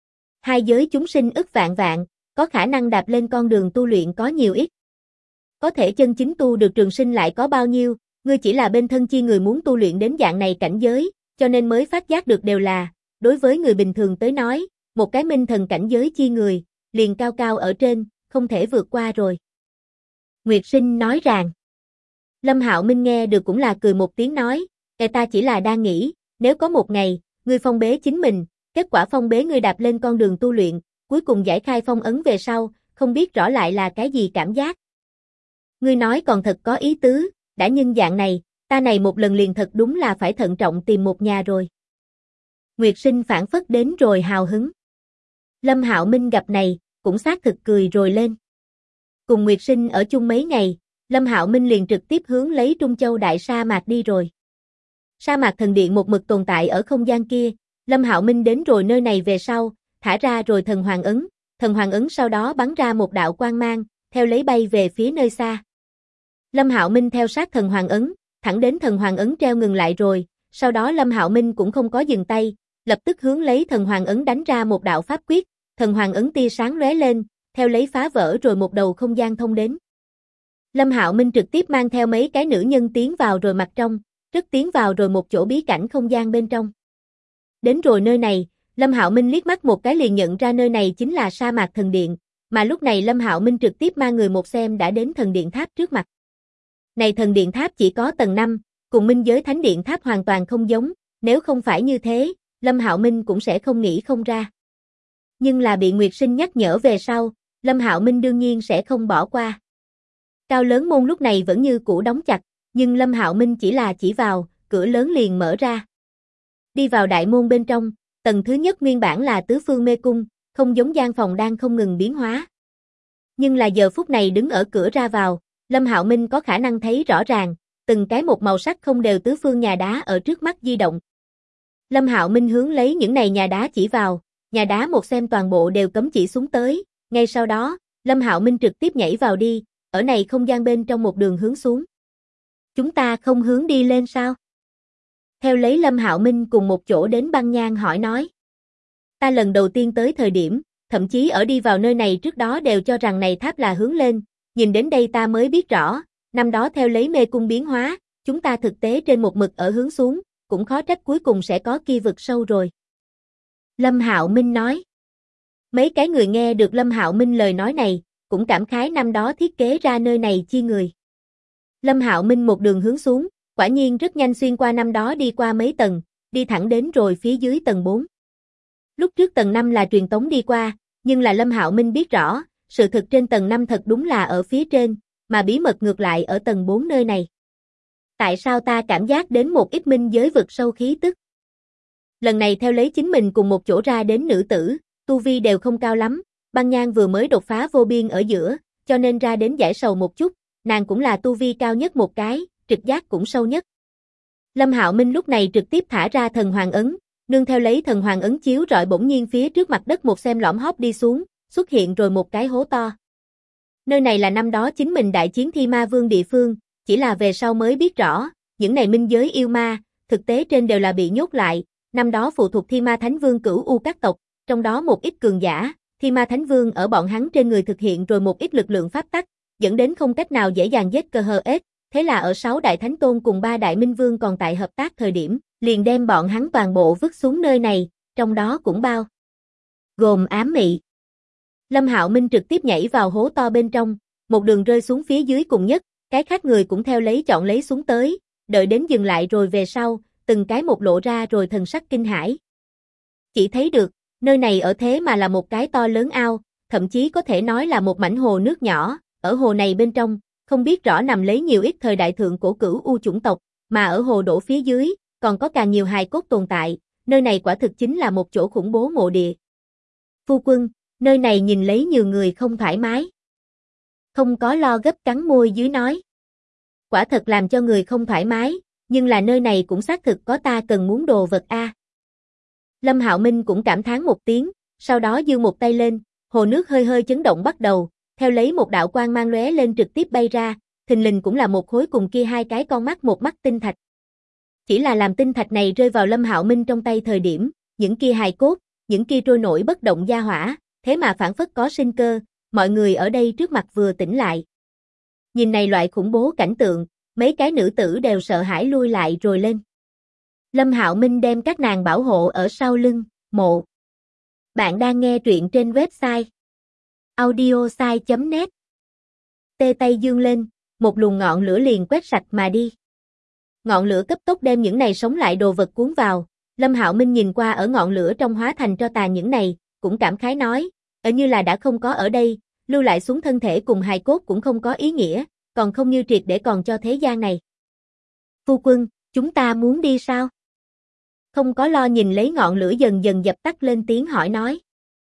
Hai giới chúng sinh ức vạn vạn, có khả năng đạp lên con đường tu luyện có nhiều ít. Có thể chân chính tu được trường sinh lại có bao nhiêu, ngươi chỉ là bên thân chi người muốn tu luyện đến dạng này cảnh giới, cho nên mới phát giác được đều là, đối với người bình thường tới nói, một cái minh thần cảnh giới chi người, liền cao cao ở trên, không thể vượt qua rồi. Nguyệt Sinh nói rằng. Lâm Hạo Minh nghe được cũng là cười một tiếng nói, ta chỉ là đang nghĩ, nếu có một ngày, ngươi phong bế chính mình, kết quả phong bế ngươi đạp lên con đường tu luyện, cuối cùng giải khai phong ấn về sau, không biết rõ lại là cái gì cảm giác. Ngươi nói còn thật có ý tứ, đã nhân dạng này, ta này một lần liền thật đúng là phải thận trọng tìm một nhà rồi. Nguyệt Sinh phản phất đến rồi hào hứng. Lâm Hạo Minh gặp này, cũng xác thực cười rồi lên. Cùng Nguyệt Sinh ở chung mấy ngày, Lâm Hạo Minh liền trực tiếp hướng lấy Trung Châu đại sa mạc đi rồi. Sa mạc thần điện một mực tồn tại ở không gian kia, Lâm Hạo Minh đến rồi nơi này về sau, thả ra rồi thần hoàng ấn sau đó bắn ra một đạo quang mang, theo lấy bay về phía nơi xa. Lâm Hạo Minh theo sát thần hoàng ấn, thẳng đến thần hoàng ấn treo ngừng lại rồi, sau đó Lâm Hạo Minh cũng không có dừng tay, lập tức hướng lấy thần hoàng ấn đánh ra một đạo pháp quyết, thần hoàng ấn tia sáng lóe lên, theo lấy phá vỡ rồi một đầu không gian thông đến. Lâm Hạo Minh trực tiếp mang theo mấy cái nữ nhân tiến vào rồi mặt trong, rất tiến vào rồi một chỗ bí cảnh không gian bên trong. Đến rồi nơi này, Lâm Hạo Minh liếc mắt một cái liền nhận ra nơi này chính là sa mạc thần điện, mà lúc này Lâm Hạo Minh trực tiếp mang người một xem đã đến thần điện tháp trước mặt. Này thần điện tháp chỉ có tầng 5, cùng minh giới thánh điện tháp hoàn toàn không giống, nếu không phải như thế, Lâm Hạo Minh cũng sẽ không nghĩ không ra. Nhưng là bị Nguyệt Sinh nhắc nhở về sau, Lâm Hạo Minh đương nhiên sẽ không bỏ qua. Cao lớn môn lúc này vẫn như cũ đóng chặt, nhưng Lâm Hạo Minh chỉ vào, cửa lớn liền mở ra. Đi vào đại môn bên trong, tầng thứ nhất nguyên bản là tứ phương mê cung, không giống gian phòng đang không ngừng biến hóa. Nhưng là giờ phút này đứng ở cửa ra vào, Lâm Hạo Minh có khả năng thấy rõ ràng, từng cái một màu sắc không đều tứ phương nhà đá ở trước mắt di động. Lâm Hạo Minh hướng lấy những này nhà đá chỉ vào, nhà đá một xem toàn bộ đều cấm chỉ xuống tới, ngay sau đó, Lâm Hạo Minh trực tiếp nhảy vào đi, ở này không gian bên trong một đường hướng xuống. Chúng ta không hướng đi lên sao? Theo lấy Lâm Hạo Minh cùng một chỗ đến Băng Nhan hỏi nói. Ta lần đầu tiên tới thời điểm, thậm chí ở đi vào nơi này trước đó đều cho rằng này tháp là hướng lên, Nhìn đến đây ta mới biết rõ, năm đó theo lấy mê cung biến hóa, chúng ta thực tế trên một mực ở hướng xuống, cũng khó trách cuối cùng sẽ có kia vực sâu rồi. Lâm Hạo Minh nói. Mấy cái người nghe được Lâm Hạo Minh lời nói này, cũng cảm khái năm đó thiết kế ra nơi này chi người. Lâm Hạo Minh một đường hướng xuống, quả nhiên rất nhanh xuyên qua năm đó đi qua mấy tầng, đi thẳng đến rồi phía dưới tầng 4. Lúc trước tầng 5 là truyền tống đi qua, nhưng là Lâm Hạo Minh biết rõ, sự thực trên tầng 5 thật đúng là ở phía trên, mà bí mật ngược lại ở tầng 4 nơi này. Tại sao ta cảm giác đến một ít minh giới vực sâu khí tức? Lần này theo lấy chính mình cùng một chỗ ra đến nữ tử, tu vi đều không cao lắm, Băng Nhan vừa mới đột phá vô biên ở giữa, cho nên ra đến giải sầu một chút, nàng cũng là tu vi cao nhất một cái, trực giác cũng sâu nhất. Lâm Hạo Minh lúc này trực tiếp thả ra thần hoàng ấn, nương theo lấy thần hoàng ấn chiếu rọi bỗng nhiên phía trước mặt đất một xem lõm hóp đi xuống, xuất hiện rồi một cái hố to. Nơi này là năm đó chính mình đại chiến Thi Ma Vương địa phương, chỉ là về sau mới biết rõ, những này minh giới yêu ma, thực tế trên đều là bị nhốt lại, năm đó phụ thuộc Thi Ma Thánh Vương cửu u các tộc, trong đó một ít cường giả, Thi Ma Thánh Vương ở bọn hắn trên người thực hiện rồi một ít lực lượng pháp tắc, dẫn đến không cách nào dễ dàng giết cơ hờ ết, thế là ở 6 đại thánh tôn cùng 3 đại minh vương còn tại hợp tác thời điểm, liền đem bọn hắn toàn bộ vứt xuống nơi này, trong đó cũng bao gồm ám mị. Lâm Hạo Minh trực tiếp nhảy vào hố to bên trong, một đường rơi xuống phía dưới cùng nhất, cái khác người cũng theo lấy chọn lấy xuống tới, đợi đến dừng lại rồi về sau, từng cái một lộ ra rồi thần sắc kinh hãi. Chỉ thấy được, nơi này ở thế mà là một cái to lớn ao, thậm chí có thể nói là một mảnh hồ nước nhỏ, ở hồ này bên trong, không biết rõ nằm lấy nhiều ít thời đại thượng cổ cửu u chủng tộc, mà ở hồ đổ phía dưới, còn có càng nhiều hài cốt tồn tại, nơi này quả thực chính là một chỗ khủng bố mộ địa. Phu quân, nơi này nhìn lấy nhiều người không thoải mái. Không có lo gấp cắn môi dưới nói. Quả thật làm cho người không thoải mái, nhưng là nơi này cũng xác thực có ta cần muốn đồ vật a. Lâm Hạo Minh cũng cảm thán một tiếng, sau đó giơ một tay lên, hồ nước hơi hơi chấn động bắt đầu, theo lấy một đạo quang mang lóe lên trực tiếp bay ra, thình lình cũng là một khối cùng kia hai cái con mắt một mắt tinh thạch. Chỉ là làm tinh thạch này rơi vào Lâm Hạo Minh trong tay thời điểm, những kia hài cốt, những kia trôi nổi bất động gia hỏa, thế mà phản phất có sinh cơ, mọi người ở đây trước mặt vừa tỉnh lại. Nhìn này loại khủng bố cảnh tượng, mấy cái nữ tử đều sợ hãi lui lại rồi lên. Lâm Hạo Minh đem các nàng bảo hộ ở sau lưng, mộ. Bạn đang nghe truyện trên website audiosai.net. Tê tay dương lên, một luồng ngọn lửa liền quét sạch mà đi. Ngọn lửa cấp tốc đem những này sống lại đồ vật cuốn vào, Lâm Hạo Minh nhìn qua ở ngọn lửa trong hóa thành tro tàn những này, cũng cảm khái nói, ở như là đã không có ở đây, lưu lại xuống thân thể cùng hài cốt cũng không có ý nghĩa, còn không như triệt để còn cho thế gian này. Phu quân, chúng ta muốn đi sao? Không có lo nhìn lấy ngọn lửa dần dần dập tắt lên tiếng hỏi nói.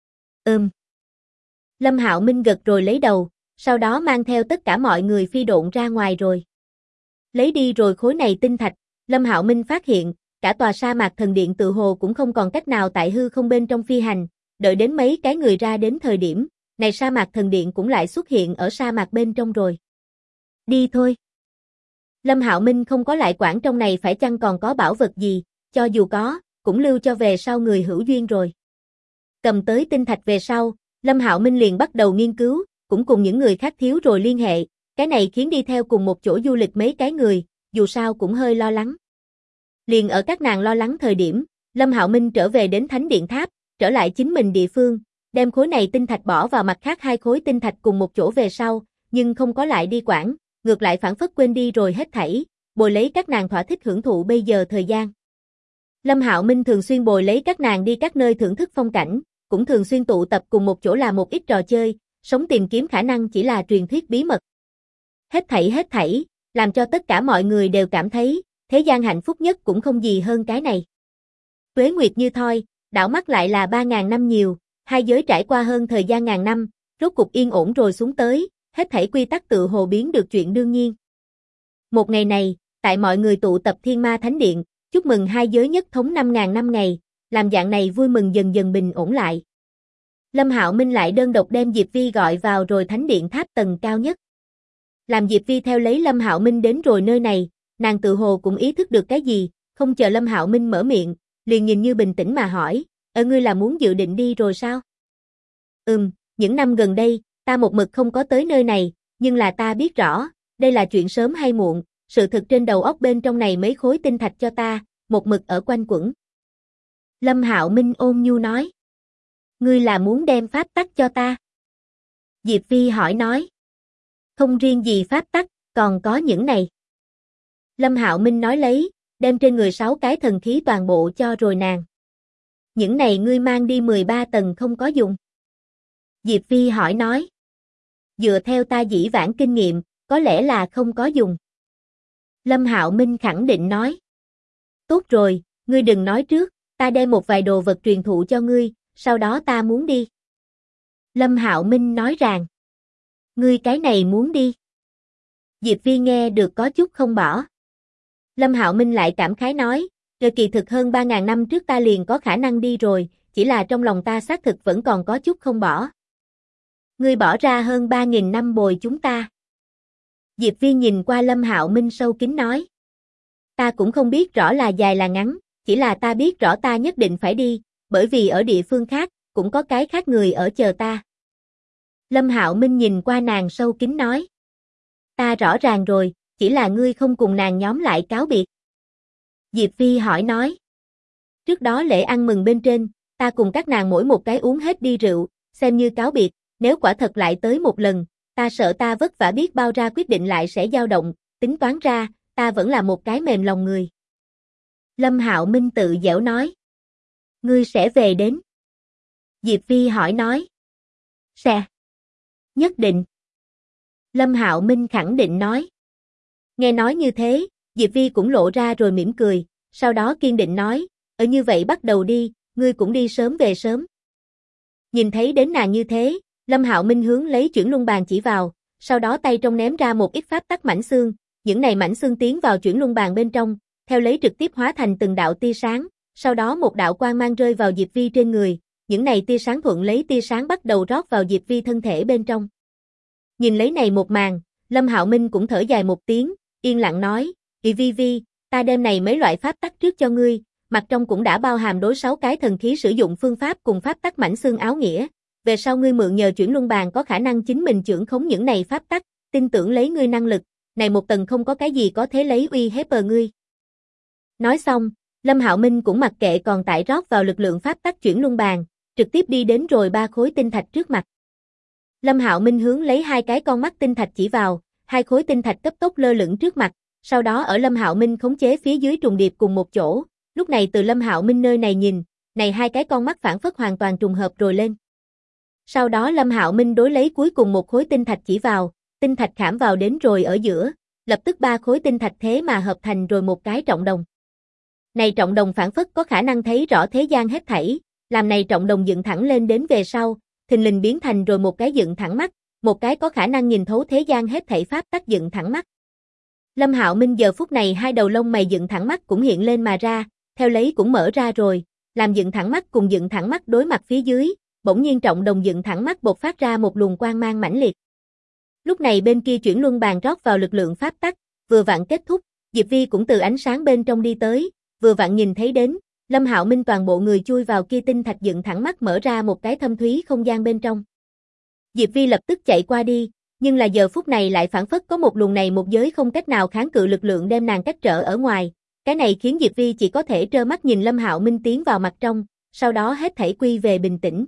Lâm Hạo Minh gật rồi lấy đầu, sau đó mang theo tất cả mọi người phi độn ra ngoài rồi. Lấy đi rồi khối này tinh thạch, Lâm Hạo Minh phát hiện, cả tòa sa mạc thần điện tự hồ cũng không còn cách nào tại hư không bên trong phi hành, đợi đến mấy cái người ra đến thời điểm, này sa mạc thần điện cũng lại xuất hiện ở sa mạc bên trong rồi. Đi thôi. Lâm Hạo Minh không có lại quản trong này phải chăng còn có bảo vật gì, cho dù có, cũng lưu cho về sau người hữu duyên rồi. Cầm tới tinh thạch về sau, Lâm Hạo Minh liền bắt đầu nghiên cứu, cũng cùng những người khác thiếu rồi liên hệ, cái này khiến đi theo cùng một chỗ du lịch mấy cái người, dù sao cũng hơi lo lắng. Liền ở các nàng lo lắng thời điểm, Lâm Hạo Minh trở về đến Thánh Điện Tháp, trở lại chính mình địa phương, đem khối này tinh thạch bỏ vào mặt khác hai khối tinh thạch cùng một chỗ về sau, nhưng không có lại đi quản, ngược lại phản phất quên đi rồi hết thảy, bồi lấy các nàng thỏa thích hưởng thụ bây giờ thời gian. Lâm Hạo Minh thường xuyên bồi lấy các nàng đi các nơi thưởng thức phong cảnh, cũng thường xuyên tụ tập cùng một chỗ làm một ít trò chơi, sống tìm kiếm khả năng chỉ là truyền thuyết bí mật. Hết thảy, làm cho tất cả mọi người đều cảm thấy, thế gian hạnh phúc nhất cũng không gì hơn cái này. Tuế nguyệt như thoi, đảo mắt lại là 3.000 năm nhiều, hai giới trải qua hơn thời gian ngàn năm, rốt cục yên ổn rồi xuống tới, hết thảy quy tắc tự hồ biến được chuyện đương nhiên. Một ngày này, tại mọi người tụ tập Thiên Ma Thánh Điện, chúc mừng hai giới nhất thống 5.000 năm ngày, làm dạng này vui mừng dần dần bình ổn lại. Lâm Hạo Minh lại đơn độc đem Diệp Vi gọi vào rồi Thánh Điện Tháp tầng cao nhất. Làm Diệp Vi theo lấy Lâm Hạo Minh đến rồi nơi này, nàng tự hồ cũng ý thức được cái gì, không chờ Lâm Hạo Minh mở miệng, liền nhìn như bình tĩnh mà hỏi, ngươi là muốn dự định đi rồi sao? Những năm gần đây, ta một mực không có tới nơi này, nhưng là ta biết rõ, đây là chuyện sớm hay muộn, sự thực trên đầu óc bên trong này mấy khối tinh thạch cho ta, một mực ở quanh quẩn. Lâm Hạo Minh ôn nhu nói. Ngươi là muốn đem pháp tắc cho ta? Diệp Phi hỏi nói. Không riêng gì pháp tắc, còn có những này. Lâm Hạo Minh nói lấy, đem trên người 6 cái thần khí toàn bộ cho rồi nàng. Những này ngươi mang đi 13 tầng không có dùng. Diệp Phi hỏi nói. Dựa theo ta dĩ vãng kinh nghiệm, có lẽ là không có dùng. Lâm Hạo Minh khẳng định nói. Tốt rồi, ngươi đừng nói trước, ta đem một vài đồ vật truyền thụ cho ngươi, sau đó ta muốn đi. Lâm Hạo Minh nói rằng. Ngươi cái này muốn đi. Diệp Phi nghe được có chút không bỏ. Lâm Hạo Minh lại cảm khái nói, kỳ thực hơn 3.000 năm trước ta liền có khả năng đi rồi, chỉ là trong lòng ta xác thực vẫn còn có chút không bỏ. Ngươi bỏ ra hơn 3.000 năm bồi chúng ta. Diệp Phi nhìn qua Lâm Hạo Minh sâu kín nói. Ta cũng không biết rõ là dài là ngắn, chỉ là ta biết rõ ta nhất định phải đi, bởi vì ở địa phương khác, cũng có cái khác người ở chờ ta. Lâm Hạo Minh nhìn qua nàng sâu kín nói. Ta rõ ràng rồi, chỉ là ngươi không cùng nàng nhóm lại cáo biệt. Diệp Phi hỏi nói. Trước đó lễ ăn mừng bên trên, ta cùng các nàng mỗi một cái uống hết đi rượu, xem như cáo biệt, nếu quả thật lại tới một lần, ta sợ ta vất vả biết bao ra quyết định lại sẽ dao động, tính toán ra, ta vẫn là một cái mềm lòng người. Lâm Hạo Minh tự giễu nói. Ngươi sẽ về đến. Diệp Phi hỏi nói. Sẽ. Nhất định. Lâm Hạo Minh khẳng định nói. Nghe nói như thế, Diệp Phi cũng lộ ra rồi mỉm cười, sau đó kiên định nói, ở như vậy bắt đầu đi, ngươi cũng đi sớm về sớm. Nhìn thấy đến nàng như thế, Lâm Hạo Minh hướng lấy chuyển luân bàn chỉ vào, sau đó tay trong ném ra một ít pháp tắc mảnh xương, những này mảnh xương tiến vào chuyển luân bàn bên trong, theo lấy trực tiếp hóa thành từng đạo tia sáng, sau đó một đạo quang mang rơi vào Diệp Phi trên người, những này tia sáng thuận lấy tia sáng bắt đầu rót vào Diệp Phi thân thể bên trong. Nhìn lấy này một màn, Lâm Hạo Minh cũng thở dài một tiếng, yên lặng nói, Vi, ta đem này mấy loại pháp tắc trước cho ngươi, mặt trong cũng đã bao hàm đối 6 cái thần khí sử dụng phương pháp cùng pháp tắc mảnh xương áo nghĩa, về sau ngươi mượn nhờ chuyển luân bàn có khả năng chính mình trưởng khống những này pháp tắc, tin tưởng lấy ngươi năng lực, này một tầng không có cái gì có thể lấy uy hiếp ngươi. Nói xong, Lâm Hạo Minh cũng mặc kệ còn tại rót vào lực lượng pháp tắc chuyển luân bàn, trực tiếp đi đến rồi 3 khối tinh thạch trước mặt. Lâm Hạo Minh hướng lấy 2 cái con mắt tinh thạch chỉ vào, 2 khối tinh thạch cấp tốc lơ lửng trước mặt, sau đó ở Lâm Hạo Minh khống chế phía dưới trùng điệp cùng một chỗ, lúc này từ Lâm Hạo Minh nơi này nhìn, này 2 cái con mắt phản phất hoàn toàn trùng hợp rồi lên. Sau đó Lâm Hạo Minh đối lấy cuối cùng một khối tinh thạch chỉ vào, tinh thạch khảm vào đến rồi ở giữa, lập tức 3 khối tinh thạch thế mà hợp thành rồi một cái trọng đồng. Này trọng đồng phản phất có khả năng thấy rõ thế gian hết thảy, làm này trọng đồng dựng thẳng lên đến về sau, thình lình biến thành rồi một cái dựng thẳng mắt, một cái có khả năng nhìn thấu thế gian hết thảy pháp tắc dựng thẳng mắt. Lâm Hạo Minh giờ phút này 2 đầu lông mày dựng thẳng mắt cũng hiện lên mà ra, theo lấy cũng mở ra rồi, làm dựng thẳng mắt cùng dựng thẳng mắt đối mặt phía dưới, bỗng nhiên trọng đồng dựng thẳng mắt bộc phát ra một luồng quang mang mãnh liệt. Lúc này bên kia chuyển luân bàn rót vào lực lượng pháp tắc, vừa vặn kết thúc, Diệp Vi cũng từ ánh sáng bên trong đi tới, vừa vặn nhìn thấy đến, Lâm Hạo Minh toàn bộ người chui vào kia tinh thạch dựng thẳng mắt mở ra một cái thâm thúy không gian bên trong. Diệp Vi lập tức chạy qua đi, nhưng là giờ phút này lại phản phất có một luồng này một giới không cách nào kháng cự lực lượng đem nàng cách trở ở ngoài, cái này khiến Diệp Vi chỉ có thể trơ mắt nhìn Lâm Hạo Minh tiến vào mặt trong, sau đó hết thảy quy về bình tĩnh.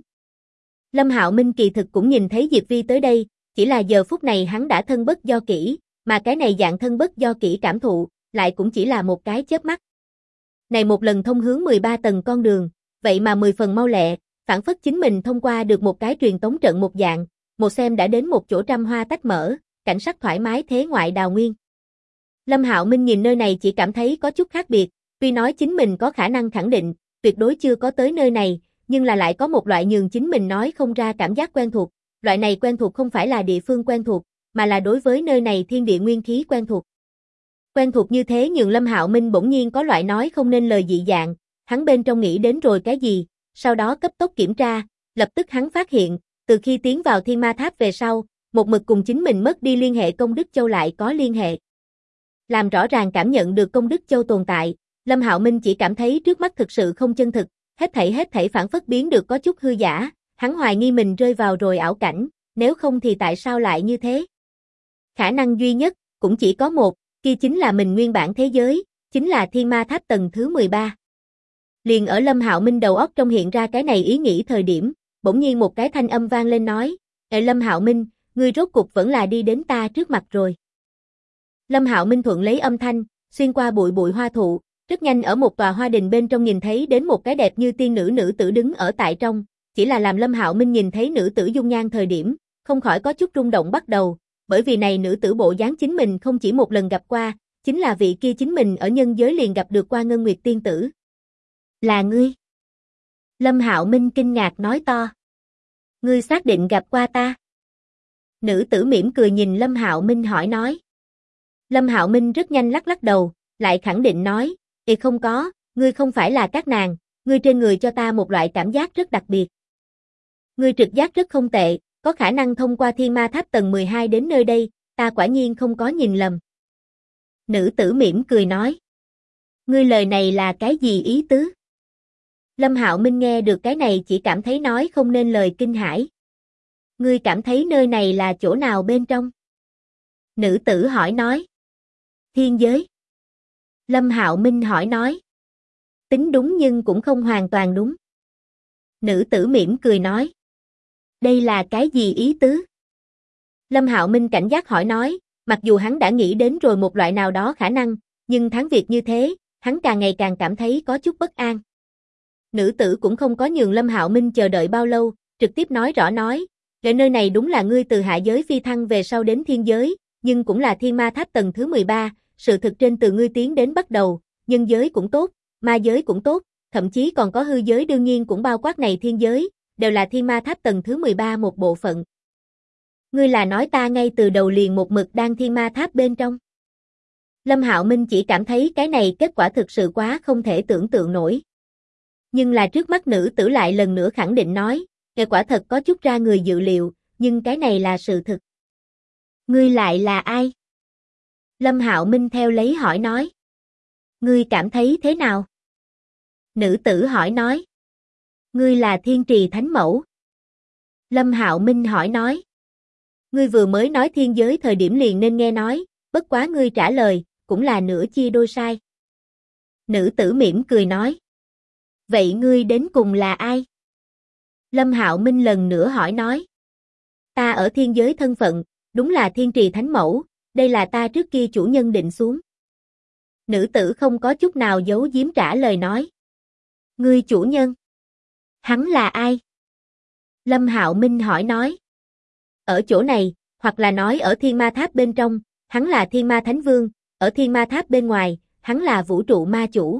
Lâm Hạo Minh kỳ thực cũng nhìn thấy Diệp Vi tới đây, chỉ là giờ phút này hắn đã thân bất do kỷ, mà cái này dạng thân bất do kỷ cảm thụ, lại cũng chỉ là một cái chớp mắt. Này một lần thông hướng 13 tầng con đường, vậy mà 10 phần mau lẹ, phản phất chính mình thông qua được một cái truyền tống trận một dạng, một xem đã đến một chỗ trăm hoa tách mở, cảnh sắc thoải mái thế ngoại đào nguyên. Lâm Hạo Minh nhìn nơi này chỉ cảm thấy có chút khác biệt, tuy nói chính mình có khả năng khẳng định, tuyệt đối chưa có tới nơi này, nhưng là lại có một loại nhường chính mình nói không ra cảm giác quen thuộc, loại này quen thuộc không phải là địa phương quen thuộc, mà là đối với nơi này thiên địa nguyên khí quen thuộc. Quen thuộc như thế nhường Lâm Hạo Minh bỗng nhiên có loại nói không nên lời dị dạng, hắn bên trong nghĩ đến rồi cái gì, sau đó cấp tốc kiểm tra, lập tức hắn phát hiện, từ khi tiến vào Thiên Ma Tháp về sau, một mực cùng chính mình mất đi liên hệ Công Đức Châu lại có liên hệ. Làm rõ ràng cảm nhận được Công Đức Châu tồn tại, Lâm Hạo Minh chỉ cảm thấy trước mắt thực sự không chân thực, hết thảy phản phất biến được có chút hư giả, hắn hoài nghi mình rơi vào rồi ảo cảnh, nếu không thì tại sao lại như thế? Khả năng duy nhất, cũng chỉ có một, kia chính là mình nguyên bản thế giới, chính là Thiên Ma Tháp tầng thứ 13. Liền ở Lâm Hạo Minh đầu óc trong hiện ra cái này ý nghĩ thời điểm, bỗng nhiên một cái thanh âm vang lên nói, Lâm Hạo Minh, ngươi rốt cục vẫn là đi đến ta trước mặt rồi. Lâm Hạo Minh thuận lấy âm thanh, xuyên qua bụi bụi hoa thụ, rất nhanh ở một tòa hoa đình bên trong nhìn thấy đến một cái đẹp như tiên nữ nữ tử đứng ở tại trong, chỉ là làm Lâm Hạo Minh nhìn thấy nữ tử dung nhan thời điểm, không khỏi có chút rung động bắt đầu, bởi vì này nữ tử bộ dáng chính mình không chỉ một lần gặp qua, chính là vị kia chính mình ở nhân giới liền gặp được qua Ngân Nguyệt tiên tử. Là ngươi? Lâm Hạo Minh kinh ngạc nói to. Ngươi xác định gặp qua ta? Nữ tử mỉm cười nhìn Lâm Hạo Minh hỏi nói. Lâm Hạo Minh rất nhanh lắc lắc đầu, lại khẳng định nói, không có, ngươi không phải là các nàng, ngươi trên người cho ta một loại cảm giác rất đặc biệt. Ngươi trực giác rất không tệ, có khả năng thông qua Thiên Ma Tháp tầng 12 đến nơi đây, ta quả nhiên không có nhìn lầm. Nữ tử mỉm cười nói. Ngươi lời này là cái gì ý tứ? Lâm Hạo Minh nghe được cái này chỉ cảm thấy nói không nên lời kinh hãi. Ngươi cảm thấy nơi này là chỗ nào bên trong? Nữ tử hỏi nói. Thiên giới. Lâm Hạo Minh hỏi nói. Tính đúng nhưng cũng không hoàn toàn đúng. Nữ tử mỉm cười nói. Đây là cái gì ý tứ? Lâm Hạo Minh cảnh giác hỏi nói, mặc dù hắn đã nghĩ đến rồi một loại nào đó khả năng, nhưng thắng việc như thế, hắn càng ngày càng cảm thấy có chút bất an. Nữ tử cũng không có nhường Lâm Hạo Minh chờ đợi bao lâu, trực tiếp nói rõ nói, nơi này đúng là ngươi từ hạ giới phi thăng về sau đến thiên giới, nhưng cũng là Thiên Ma Tháp tầng thứ 13, sự thực trên từ ngươi tiến đến bắt đầu, nhân giới cũng tốt, ma giới cũng tốt, thậm chí còn có hư giới đương nhiên cũng bao quát này thiên giới, đều là Thiên Ma Tháp tầng thứ 13 một bộ phận. Ngươi là nói ta ngay từ đầu liền một mực đang Thiên Ma Tháp bên trong. Lâm Hạo Minh chỉ cảm thấy cái này kết quả thực sự quá không thể tưởng tượng nổi. Nhưng là trước mắt nữ tử lại lần nữa khẳng định nói, kết quả thật có chút ra người dự liệu, nhưng cái này là sự thực. Ngươi lại là ai? Lâm Hạo Minh theo lấy hỏi nói. Ngươi cảm thấy thế nào? Nữ tử hỏi nói. Ngươi là Thiên Trì Thánh Mẫu. Lâm Hạo Minh hỏi nói. Ngươi vừa mới nói thiên giới thời điểm liền nên nghe nói, bất quá ngươi trả lời, cũng là nửa chia đôi sai. Nữ tử mỉm cười nói. Vậy ngươi đến cùng là ai? Lâm Hạo Minh lần nữa hỏi nói. Ta ở thiên giới thân phận, đúng là Thiên Trì Thánh Mẫu, đây là ta trước kia chủ nhân định xuống. Nữ tử không có chút nào giấu giếm trả lời nói. Ngươi chủ nhân? Hắn là ai? Lâm Hạo Minh hỏi nói. Ở chỗ này, hoặc là nói ở Thiên Ma Tháp bên trong, hắn là Thiên Ma Thánh Vương, ở Thiên Ma Tháp bên ngoài, hắn là vũ trụ ma chủ.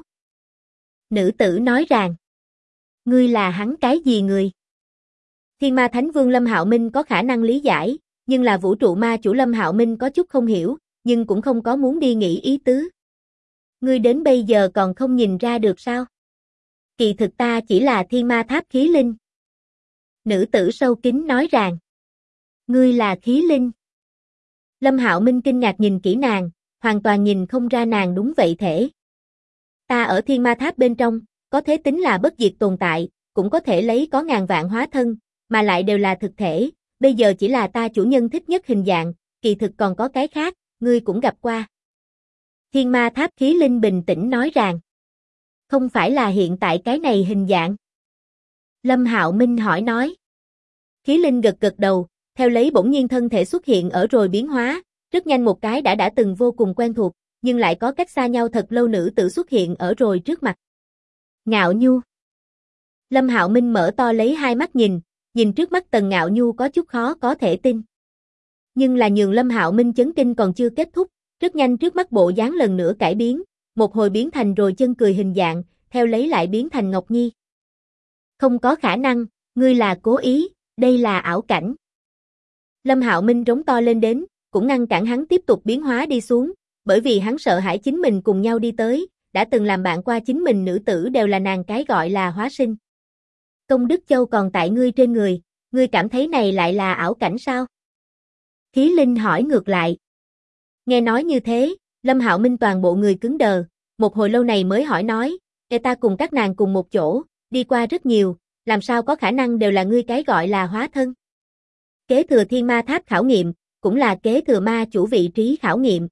Nữ tử nói rằng, ngươi là hắn cái gì người? Thiên Ma Thánh Vương Lâm Hạo Minh có khả năng lý giải, nhưng là vũ trụ ma chủ Lâm Hạo Minh có chút không hiểu, nhưng cũng không có muốn đi nghĩ ý tứ. Ngươi đến bây giờ còn không nhìn ra được sao? Kỳ thực ta chỉ là Thiên Ma Tháp khí linh. Nữ tử sâu kín nói rằng, ngươi là khí linh. Lâm Hạo Minh kinh ngạc nhìn kỹ nàng, hoàn toàn nhìn không ra nàng đúng vậy thể. Ta ở Thiên Ma Tháp bên trong, có thể tính là bất diệt tồn tại, cũng có thể lấy có ngàn vạn hóa thân, mà lại đều là thực thể, bây giờ chỉ là ta chủ nhân thích nhất hình dạng, kỳ thực còn có cái khác, ngươi cũng gặp qua. Thiên Ma Tháp khí linh bình tĩnh nói rằng, không phải là hiện tại cái này hình dạng. Lâm Hạo Minh hỏi nói. Khí linh gật gật đầu, theo lấy bỗng nhiên thân thể xuất hiện ở rồi biến hóa, rất nhanh một cái đã từng vô cùng quen thuộc, nhưng lại có cách xa nhau thật lâu nữ tử xuất hiện ở rồi trước mặt. Ngạo Nhu. Lâm Hạo Minh mở to lấy hai mắt nhìn trước mắt Tần Ngạo Nhu có chút khó có thể tin. Nhưng là nhường Lâm Hạo Minh chấn kinh còn chưa kết thúc, rất nhanh trước mắt bộ dáng lần nữa cải biến, một hồi biến thành rồi chân cười hình dạng, theo lấy lại biến thành Ngọc Nhi. Không có khả năng, ngươi là cố ý, đây là ảo cảnh. Lâm Hạo Minh rống to lên đến, cũng ngăn cản hắn tiếp tục biến hóa đi xuống, bởi vì hắn sợ hãi chính mình cùng nhau đi tới, đã từng làm bạn qua chính mình nữ tử đều là nàng cái gọi là hóa sinh. Công đức châu còn tại ngươi trên người, ngươi cảm thấy này lại là ảo cảnh sao? Khí linh hỏi ngược lại. Nghe nói như thế, Lâm Hạo Minh toàn bộ người cứng đờ, một hồi lâu này mới hỏi nói, ta cùng các nàng cùng một chỗ, đi qua rất nhiều, làm sao có khả năng đều là ngươi cái gọi là hóa thân? Kế thừa Thiên Ma Tháp khảo nghiệm, cũng là kế thừa ma chủ vị trí khảo nghiệm.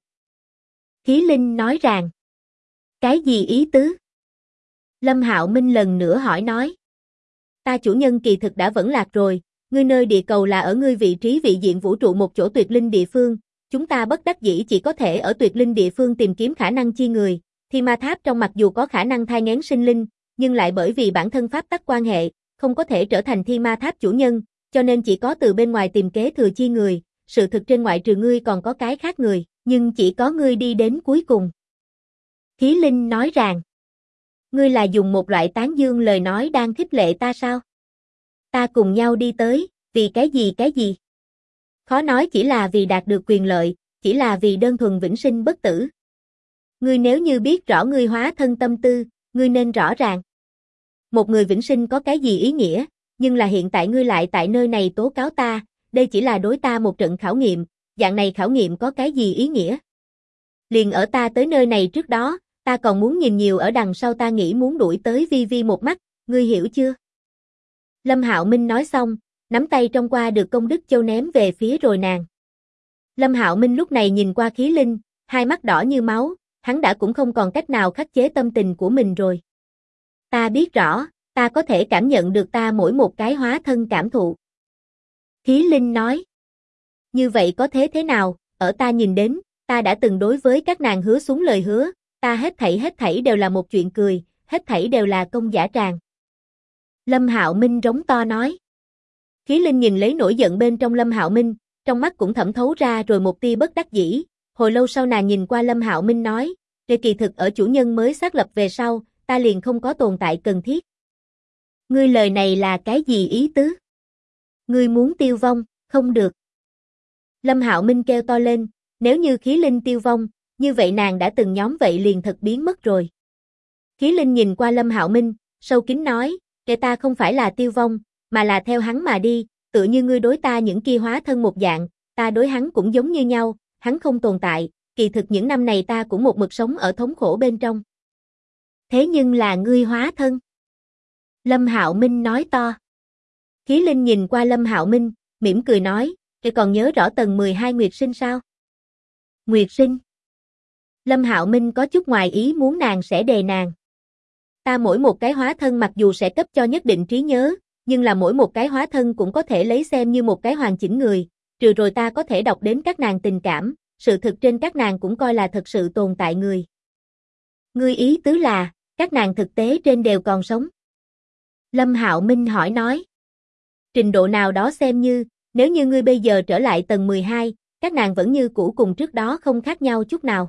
Khí Linh nói rằng, cái gì ý tứ? Lâm Hạo Minh lần nữa hỏi nói. Ta chủ nhân kỳ thực đã vẫn lạc rồi, ngươi nơi địa cầu là ở ngươi vị trí vị diện vũ trụ một chỗ tuyệt linh địa phương, chúng ta bất đắc dĩ chỉ có thể ở tuyệt linh địa phương tìm kiếm khả năng chi người, Thi Ma Tháp trong mặc dù có khả năng thai nghén sinh linh, nhưng lại bởi vì bản thân pháp tắc quan hệ, không có thể trở thành Thi Ma Tháp chủ nhân, cho nên chỉ có từ bên ngoài tìm kế thừa chi người, sự thực trên ngoại trừ ngươi còn có cái khác người, nhưng chỉ có ngươi đi đến cuối cùng. Khí Linh nói rằng, ngươi là dùng một loại tán dương lời nói đang khích lệ ta sao? Ta cùng nhau đi tới, vì cái gì? Khó nói chỉ là vì đạt được quyền lợi, chỉ là vì đơn thuần vĩnh sinh bất tử. Ngươi nếu như biết rõ ngươi hóa thân tâm tư, ngươi nên rõ ràng. Một người vĩnh sinh có cái gì ý nghĩa, nhưng là hiện tại ngươi lại tại nơi này tố cáo ta, đây chỉ là đối ta một trận khảo nghiệm, dạng này khảo nghiệm có cái gì ý nghĩa? Liền ở ta tới nơi này trước đó, ta còn muốn nhìn nhiều ở đằng sau ta nghĩ muốn đuổi tới Vi Vi một mắt, ngươi hiểu chưa? Lâm Hạo Minh nói xong, nắm tay trong qua được công đức châu ném về phía rồi nàng. Lâm Hạo Minh lúc này nhìn qua Khí Linh, hai mắt đỏ như máu, hắn đã cũng không còn cách nào khắc chế tâm tình của mình rồi. Ta biết rõ, ta có thể cảm nhận được ta mỗi một cái hóa thân cảm thụ. Khí Linh nói. Như vậy có thế nào, ở ta nhìn đến, ta đã từng đối với các nàng hứa xuống lời hứa, ta hết thảy đều là một chuyện cười, hết thảy đều là công giả tràng. Lâm Hạo Minh rống to nói. Khí Linh nhìn lấy nổi giận bên trong Lâm Hạo Minh, trong mắt cũng thẩm thấu ra rồi một tia bất đắc dĩ, hồi lâu sau nàng nhìn qua Lâm Hạo Minh nói, để kỳ thực ở chủ nhân mới xác lập về sau, ta liền không có tồn tại cần thiết. Ngươi lời này là cái gì ý tứ? Ngươi muốn tiêu vong, không được. Lâm Hạo Minh kêu to lên, nếu như Khí Linh tiêu vong, như vậy nàng đã từng nhóm vậy liền thật biến mất rồi. Khí Linh nhìn qua Lâm Hạo Minh, sâu kín nói, kẻ ta không phải là tiêu vong, mà là theo hắn mà đi, tựa như ngươi đối ta những kia hóa thân một dạng, ta đối hắn cũng giống như nhau, hắn không tồn tại, kỳ thực những năm này ta cũng một mực sống ở thống khổ bên trong. Thế nhưng là ngươi hóa thân. Lâm Hạo Minh nói to. Khí Linh nhìn qua Lâm Hạo Minh, mỉm cười nói, kẻ còn nhớ rõ tầng 12 Nguyệt Sinh sao? Nguyệt Sinh. Lâm Hạo Minh có chút ngoài ý muốn nàng sẽ đề nàng. Ta mỗi một cái hóa thân mặc dù sẽ cấp cho nhất định trí nhớ, nhưng là mỗi một cái hóa thân cũng có thể lấy xem như một cái hoàn chỉnh người, trừ rồi ta có thể đọc đến các nàng tình cảm, sự thực trên các nàng cũng coi là thật sự tồn tại người. Ngươi ý tứ là, các nàng thực tế trên đều còn sống. Lâm Hạo Minh hỏi nói. Trình độ nào đó xem như, nếu như ngươi bây giờ trở lại tầng 12, các nàng vẫn như cũ cùng trước đó không khác nhau chút nào.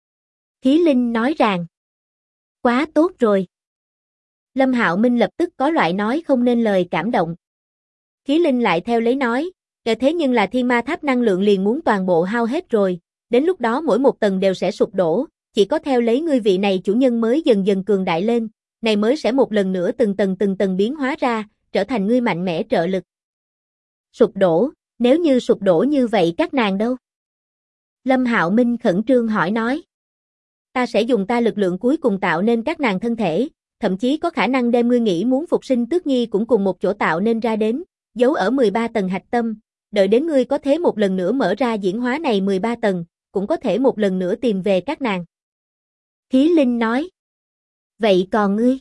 Khí Linh nói rằng. Quá tốt rồi. Lâm Hạo Minh lập tức có loại nói không nên lời cảm động. Khí Linh lại theo lấy nói, thế nhưng là Thiên Ma Tháp năng lượng liền muốn toàn bộ hao hết rồi, đến lúc đó mỗi một tầng đều sẽ sụp đổ, chỉ có theo lấy ngươi vị này chủ nhân mới dần dần cường đại lên, này mới sẽ một lần nữa từng tầng biến hóa ra, trở thành ngươi mạnh mẽ trợ lực. Sụp đổ, nếu như sụp đổ như vậy các nàng đâu? Lâm Hạo Minh khẩn trương hỏi nói. Ta sẽ dùng ta lực lượng cuối cùng tạo nên các nàng thân thể, thậm chí có khả năng đem ngươi nghĩ muốn phục sinh Tước Nhi cũng cùng một chỗ tạo nên ra đến, giấu ở 13 tầng hạch tâm, đợi đến ngươi có thế một lần nữa mở ra diễn hóa này 13 tầng, cũng có thể một lần nữa tìm về các nàng. Khí Linh nói. Vậy còn ngươi?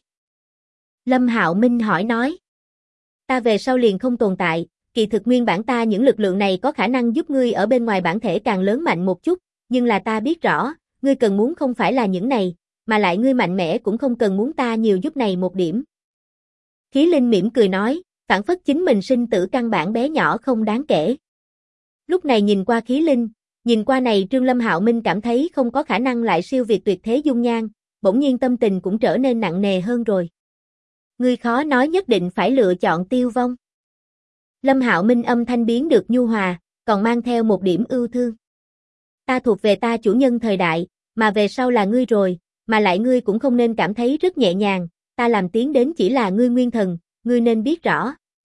Lâm Hạo Minh hỏi nói. Ta về sau liền không tồn tại, kỳ thực nguyên bản ta những lực lượng này có khả năng giúp ngươi ở bên ngoài bản thể càng lớn mạnh một chút, nhưng là ta biết rõ, ngươi cần muốn không phải là những này, mà lại ngươi mạnh mẽ cũng không cần muốn ta nhiều giúp này một điểm. Khí Linh mỉm cười nói, phản phất chính mình sinh tử căn bản bé nhỏ không đáng kể. Lúc này nhìn qua Khí Linh, nhìn qua này Trương Lâm Hạo Minh cảm thấy không có khả năng lại siêu việt tuyệt thế dung nhan, bỗng nhiên tâm tình cũng trở nên nặng nề hơn rồi. Ngươi khó nói nhất định phải lựa chọn tiêu vong. Lâm Hạo Minh âm thanh biến được nhu hòa, còn mang theo một điểm ưu thương. Ta thuộc về ta chủ nhân thời đại, mà về sau là ngươi rồi, mà lại ngươi cũng không nên cảm thấy rất nhẹ nhàng, ta làm tiến đến chỉ là ngươi nguyên thần, ngươi nên biết rõ.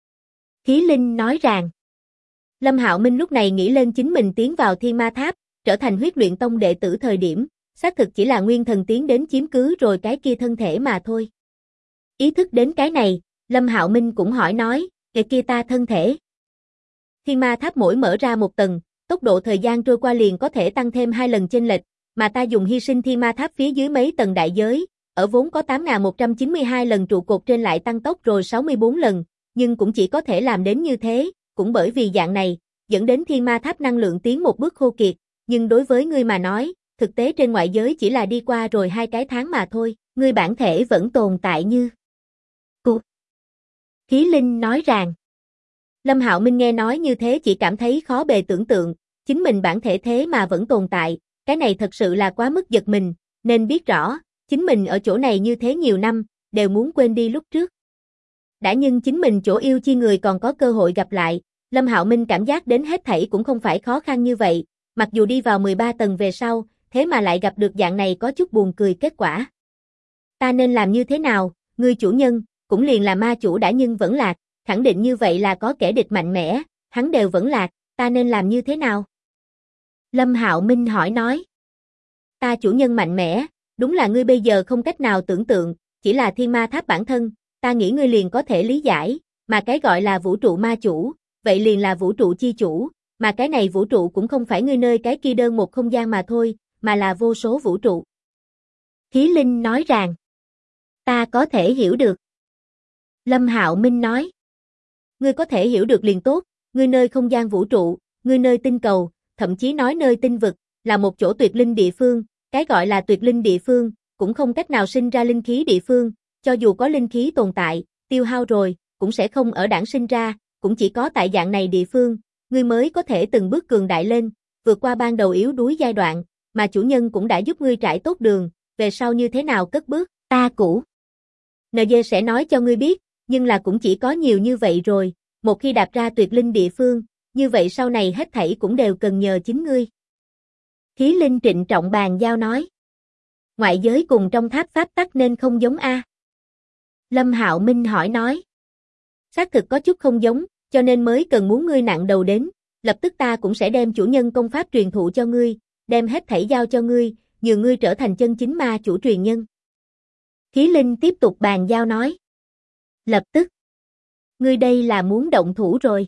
Khí Linh nói rằng. Lâm Hạo Minh lúc này nghĩ lên chính mình tiến vào Thiên Ma Tháp, trở thành huyết luyện tông đệ tử thời điểm, xác thực chỉ là nguyên thần tiến đến chiếm cứ rồi cái kia thân thể mà thôi. Ý thức đến cái này, Lâm Hạo Minh cũng hỏi nói, cái kia ta thân thể. Thiên Ma Tháp mỗi mở ra một tầng, tốc độ thời gian trôi qua liền có thể tăng thêm 2 lần chênh lệch, mà ta dùng hy sinh thiên ma tháp phía dưới mấy tầng đại giới, ở vốn có 8.192 lần trụ cột trên lại tăng tốc rồi 64 lần, nhưng cũng chỉ có thể làm đến như thế, cũng bởi vì dạng này, dẫn đến thiên ma tháp năng lượng tiến một bước khô kiệt, nhưng đối với ngươi mà nói, thực tế trên ngoại giới chỉ là đi qua rồi 2 cái tháng mà thôi, ngươi bản thể vẫn tồn tại như cũ. Khí Linh nói rằng, Lâm Hạo Minh nghe nói như thế chỉ cảm thấy khó bề tưởng tượng, chính mình bản thể thế mà vẫn tồn tại, cái này thật sự là quá mức giật mình, nên biết rõ, chính mình ở chỗ này như thế nhiều năm, đều muốn quên đi lúc trước. Đã nhưng chính mình chỗ yêu chi người còn có cơ hội gặp lại, Lâm Hạo Minh cảm giác đến hết thảy cũng không phải khó khăn như vậy, mặc dù đi vào 13 tầng về sau, thế mà lại gặp được dạng này có chút buồn cười kết quả. Ta nên làm như thế nào, ngươi chủ nhân, cũng liền là ma chủ đã nhưng vẫn lạc, khẳng định như vậy là có kẻ địch mạnh mẽ, hắn đều vẫn lạc, ta nên làm như thế nào? Lâm Hạo Minh hỏi nói. Ta chủ nhân mạnh mẽ, đúng là ngươi bây giờ không cách nào tưởng tượng, chỉ là thiên ma tháp bản thân, ta nghĩ ngươi liền có thể lý giải, mà cái gọi là vũ trụ ma chủ, vậy liền là vũ trụ chi chủ, mà cái này vũ trụ cũng không phải ngươi nơi cái kia đơn một không gian mà thôi, mà là vô số vũ trụ. Khí Linh nói rằng, ta có thể hiểu được. Lâm Hạo Minh nói, ngươi có thể hiểu được liền tốt, ngươi nơi không gian vũ trụ, ngươi nơi tinh cầu, thậm chí nói nơi tinh vực, là một chỗ tuyệt linh địa phương, cái gọi là tuyệt linh địa phương, cũng không cách nào sinh ra linh khí địa phương, cho dù có linh khí tồn tại, tiêu hao rồi, cũng sẽ không ở đản sinh ra, cũng chỉ có tại dạng này địa phương, ngươi mới có thể từng bước cường đại lên, vượt qua ban đầu yếu đuối giai đoạn, mà chủ nhân cũng đã giúp ngươi trải tốt đường, về sau như thế nào cất bước, ta cũ. NG sẽ nói cho ngươi biết, nhưng là cũng chỉ có nhiều như vậy rồi, một khi đạp ra tuyệt linh địa phương, như vậy sau này hết thảy cũng đều cần nhờ chính ngươi. Khí Linh trịnh trọng bàn giao nói. Ngoại giới cùng trong tháp pháp tắc nên không giống a? Lâm Hạo Minh hỏi nói. Xác thực có chút không giống, cho nên mới cần muốn ngươi nặng đầu đến, lập tức ta cũng sẽ đem chủ nhân công pháp truyền thụ cho ngươi, đem hết thảy giao cho ngươi, nhường ngươi trở thành chân chính ma chủ truyền nhân. Khí Linh tiếp tục bàn giao nói. Lập tức. Ngươi đây là muốn động thủ rồi.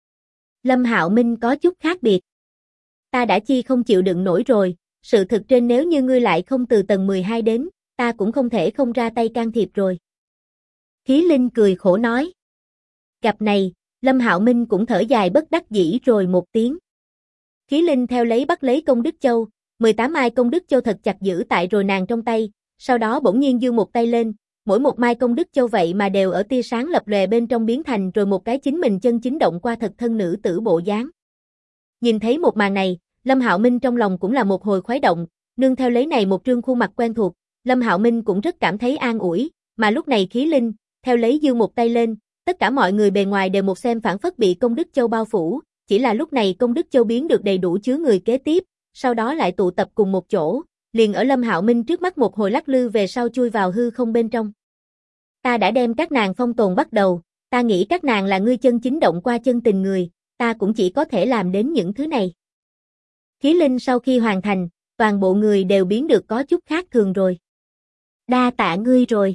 Lâm Hạo Minh có chút khác biệt. Ta đã chi không chịu đựng nổi rồi, sự thực trên nếu như ngươi lại không từ tầng 12 đến, ta cũng không thể không ra tay can thiệp rồi. Khí Linh cười khổ nói. Gặp này, Lâm Hạo Minh cũng thở dài bất đắc dĩ rồi một tiếng. Khí Linh theo lấy bắt lấy công đức châu, 18 mai công đức châu thật chặt giữ tại rồi nàng trong tay, sau đó bỗng nhiên giương một tay lên, mỗi một mai công đức châu vậy mà đều ở tia sáng lập lòe bên trong biến thành rồi một cái chính mình chân chính động qua thật thân nữ tử bộ dáng. Nhìn thấy một màn này, Lâm Hạo Minh trong lòng cũng là một hồi khoái động, nương theo lấy này một trương khuôn mặt quen thuộc, Lâm Hạo Minh cũng rất cảm thấy an ủi, mà lúc này Khí Linh, theo lấy giương một tay lên, tất cả mọi người bề ngoài đều một xem phản phất bị công đức châu bao phủ, chỉ là lúc này công đức châu biến được đầy đủ chứa người kế tiếp, sau đó lại tụ tập cùng một chỗ, liền ở Lâm Hạo Minh trước mắt một hồi lắc lư về sau chui vào hư không bên trong. Ta đã đem các nàng phong tồn bắt đầu, ta nghĩ các nàng là ngươi chân chính động qua chân tình người, ta cũng chỉ có thể làm đến những thứ này. Khí Linh sau khi hoàn thành, toàn bộ người đều biến được có chút khác thường rồi. Đa tạ ngươi rồi.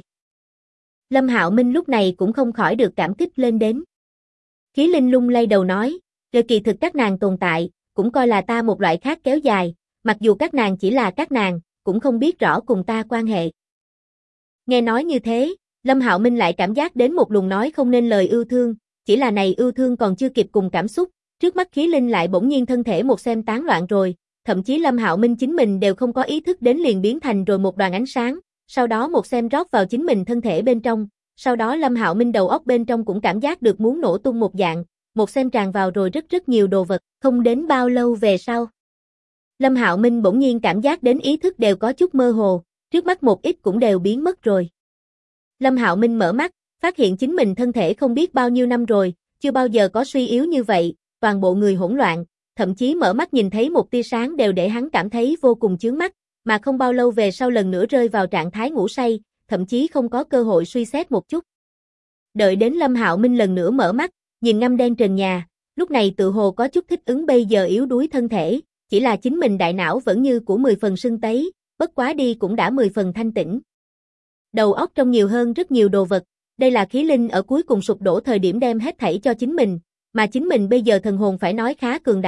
Lâm Hạo Minh lúc này cũng không khỏi được cảm kích lên đến. Khí Linh lung lay đầu nói, rồi kỳ thực các nàng tồn tại, cũng coi là ta một loại khác kéo dài, mặc dù các nàng chỉ là các nàng, cũng không biết rõ cùng ta quan hệ. Nghe nói như thế, Lâm Hạo Minh lại cảm giác đến một luồng nói không nên lời yêu thương, chỉ là này yêu thương còn chưa kịp cùng cảm xúc, trước mắt Khí Linh lại bỗng nhiên thân thể một xem tán loạn rồi, thậm chí Lâm Hạo Minh chính mình đều không có ý thức đến liền biến thành rồi một đoàn ánh sáng, sau đó một xem rót vào chính mình thân thể bên trong, sau đó Lâm Hạo Minh đầu óc bên trong cũng cảm giác được muốn nổ tung một dạng, một xem tràn vào rồi rất nhiều đồ vật, không đến bao lâu về sau. Lâm Hạo Minh bỗng nhiên cảm giác đến ý thức đều có chút mơ hồ, trước mắt một ít cũng đều biến mất rồi. Lâm Hạo Minh mở mắt, phát hiện chính mình thân thể không biết bao nhiêu năm rồi, chưa bao giờ có suy yếu như vậy, toàn bộ người hỗn loạn, thậm chí mở mắt nhìn thấy một tia sáng đều để hắn cảm thấy vô cùng chướng mắt, mà không bao lâu về sau lần nữa rơi vào trạng thái ngủ say, thậm chí không có cơ hội suy xét một chút. Đợi đến Lâm Hạo Minh lần nữa mở mắt, nhìn ngăm đen trần nhà, lúc này tự hồ có chút thích ứng bây giờ yếu đuối thân thể, chỉ là chính mình đại não vẫn như của 10 phần sưng tấy, bất quá đi cũng đã 10 phần thanh tĩnh. Đầu óc trong nhiều hơn rất nhiều đồ vật, đây là Khí Linh ở cuối cùng sụp đổ thời điểm đem hết thảy cho chính mình, mà chính mình bây giờ thần hồn phải nói khá cường đại,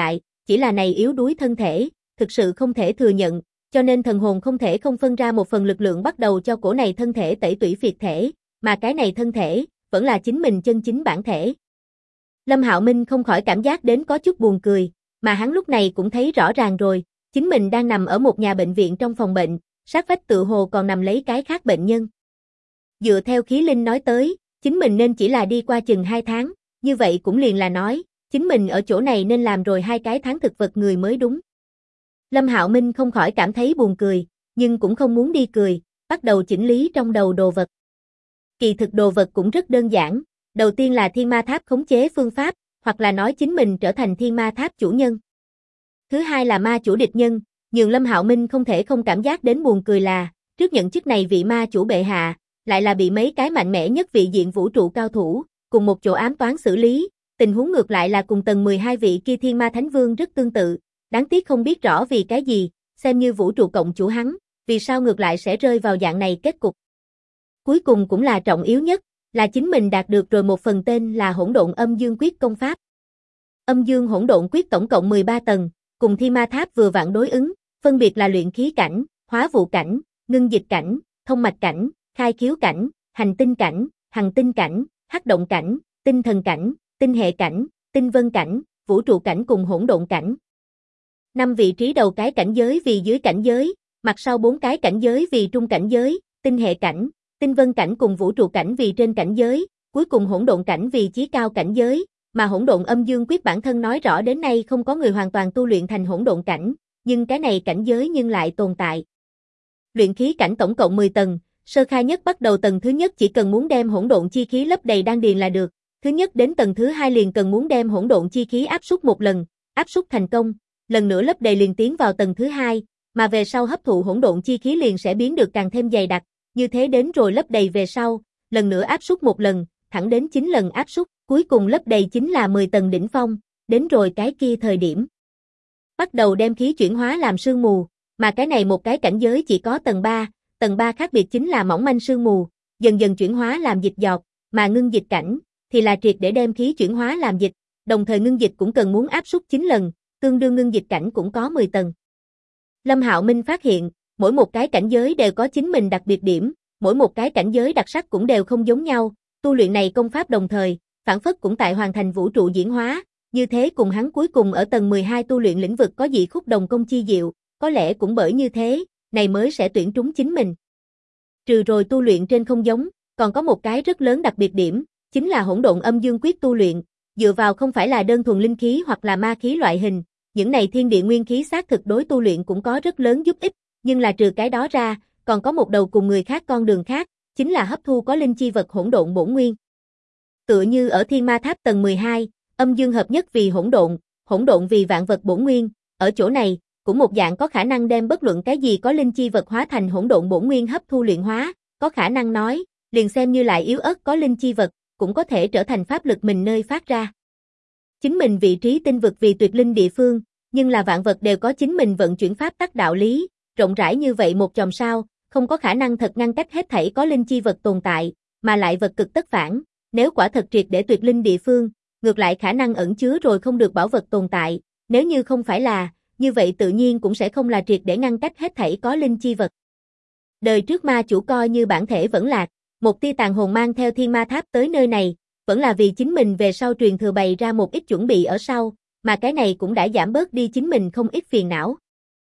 chỉ là này yếu đuối thân thể, thực sự không thể thừa nhận, cho nên thần hồn không thể không phân ra một phần lực lượng bắt đầu cho cổ này thân thể tẩy tủy phiệt thể, mà cái này thân thể, vẫn là chính mình chân chính bản thể. Lâm Hạo Minh không khỏi cảm giác đến có chút buồn cười, mà hắn lúc này cũng thấy rõ ràng rồi, chính mình đang nằm ở một nhà bệnh viện trong phòng bệnh, sát vách tựa hồ còn nằm lấy cái khác bệnh nhân. Dựa theo khí linh nói tới, chính mình nên chỉ là đi qua chừng 2 tháng, như vậy cũng liền là nói, chính mình ở chỗ này nên làm rồi 2 cái tháng thực vật người mới đúng. Lâm Hạo Minh không khỏi cảm thấy buồn cười, nhưng cũng không muốn đi cười, bắt đầu chỉnh lý trong đầu đồ vật. Kỳ thực đồ vật cũng rất đơn giản, đầu tiên là thiên ma tháp khống chế phương pháp, hoặc là nói chính mình trở thành thiên ma tháp chủ nhân. Thứ hai là ma chủ địch nhân, nhường Lâm Hạo Minh không thể không cảm giác đến buồn cười là, trước nhận chức này vị ma chủ bệ hạ, lại là bị mấy cái mạnh mẽ nhất vị diện vũ trụ cao thủ, cùng một chỗ ám toán xử lý, tình huống ngược lại là cùng tầng 12 vị kia thiên ma thánh vương rất tương tự, đáng tiếc không biết rõ vì cái gì, xem như vũ trụ cộng chủ hắn, vì sao ngược lại sẽ rơi vào dạng này kết cục. Cuối cùng cũng là trọng yếu nhất, là chính mình đạt được rồi một phần tên là Hỗn Độn Âm Dương Quyết công pháp. Âm Dương Hỗn Độn Quyết tổng cộng 13 tầng, cùng Thiên Ma Tháp vừa vặn đối ứng, phân biệt là luyện khí cảnh, hóa vụ cảnh, ngưng dịch cảnh, thông mạch cảnh, khai khiếu cảnh, hành tinh cảnh, hằng tinh cảnh, hắc động cảnh, tinh thần cảnh, tinh hệ cảnh, tinh vân cảnh, vũ trụ cảnh cùng hỗn độn cảnh. 5 vị trí đầu cái cảnh giới vì dưới cảnh giới, mặt sau 4 cái cảnh giới vì trung cảnh giới, tinh hệ cảnh, tinh vân cảnh cùng vũ trụ cảnh vì trên cảnh giới, cuối cùng hỗn độn cảnh vì chí cao cảnh giới, mà Hỗn Độn Âm Dương Quyết bản thân nói rõ đến nay không có người hoàn toàn tu luyện thành hỗn độn cảnh, nhưng cái này cảnh giới nhưng lại tồn tại. Luyện khí cảnh tổng cộng 10 tầng, sơ khai nhất bắt đầu tầng thứ nhất chỉ cần muốn đem hỗn độn chi khí lấp đầy đan điền là được, thứ nhất đến tầng thứ hai liền cần muốn đem hỗn độn chi khí áp suất một lần, áp suất thành công, lần nữa lấp đầy liền tiến vào tầng thứ hai, mà về sau hấp thụ hỗn độn chi khí liền sẽ biến được càng thêm dày đặc, như thế đến rồi lấp đầy về sau, lần nữa áp suất một lần, thẳng đến 9 lần áp suất, cuối cùng lấp đầy chính là 10 tầng đỉnh phong, đến rồi cái kia thời điểm. Bắt đầu đem khí chuyển hóa làm sương mù, mà cái này một cái cảnh giới chỉ có tầng 3 khác biệt chính là mỏng manh sương mù, dần dần chuyển hóa làm dịch giọt, mà ngưng dịch cảnh thì là triệt để đem khí chuyển hóa làm dịch, đồng thời ngưng dịch cũng cần muốn áp suất 9 lần, tương đương ngưng dịch cảnh cũng có 10 tầng. Lâm Hạo Minh phát hiện, mỗi một cái cảnh giới đều có chính mình đặc biệt điểm, mỗi một cái cảnh giới đặc sắc cũng đều không giống nhau, tu luyện này công pháp đồng thời, phản phất cũng tại hoàn thành vũ trụ diễn hóa, như thế cùng hắn cuối cùng ở tầng 12 tu luyện lĩnh vực có dị khúc đồng công chi diệu, có lẽ cũng bởi như thế, này mới sẽ tuyển trúng chính mình. Trừ rồi tu luyện trên không giống, còn có một cái rất lớn đặc biệt điểm, chính là Hỗn Độn Âm Dương Quyết tu luyện, dựa vào không phải là đơn thuần linh khí hoặc là ma khí loại hình, những này thiên địa nguyên khí xác thực đối tu luyện cũng có rất lớn giúp ích, nhưng là trừ cái đó ra, còn có một đầu cùng người khác con đường khác, chính là hấp thu có linh chi vật hỗn độn bổn nguyên. Tựa như ở Thiên Ma Tháp tầng 12, âm dương hợp nhất vì hỗn độn vì vạn vật bổn nguyên, ở chỗ này, cũng một dạng có khả năng đem bất luận cái gì có linh chi vật hóa thành hỗn độn bổn nguyên hấp thu luyện hóa, có khả năng nói, liền xem như lại yếu ớt có linh chi vật, cũng có thể trở thành pháp lực mình nơi phát ra. Chính mình vị trí tinh vực vì tuyệt linh địa phương, nhưng là vạn vật đều có chính mình vận chuyển pháp tắc đạo lý, rộng rãi như vậy một chòm sao, không có khả năng thật ngăn cách hết thảy có linh chi vật tồn tại, mà lại vật cực tất phản, nếu quả thật triệt để tuyệt linh địa phương, ngược lại khả năng ẩn chứa rồi không được bảo vật tồn tại, nếu như không phải là, như vậy tự nhiên cũng sẽ không là triệt để ngăn cách hết thảy có linh chi vật. Đời trước ma chủ coi như bản thể vẫn lạc, một tia tàn hồn mang theo Thiên Ma Tháp tới nơi này, vẫn là vì chính mình về sau truyền thừa bày ra một ít chuẩn bị ở sau, mà cái này cũng đã giảm bớt đi chính mình không ít phiền não.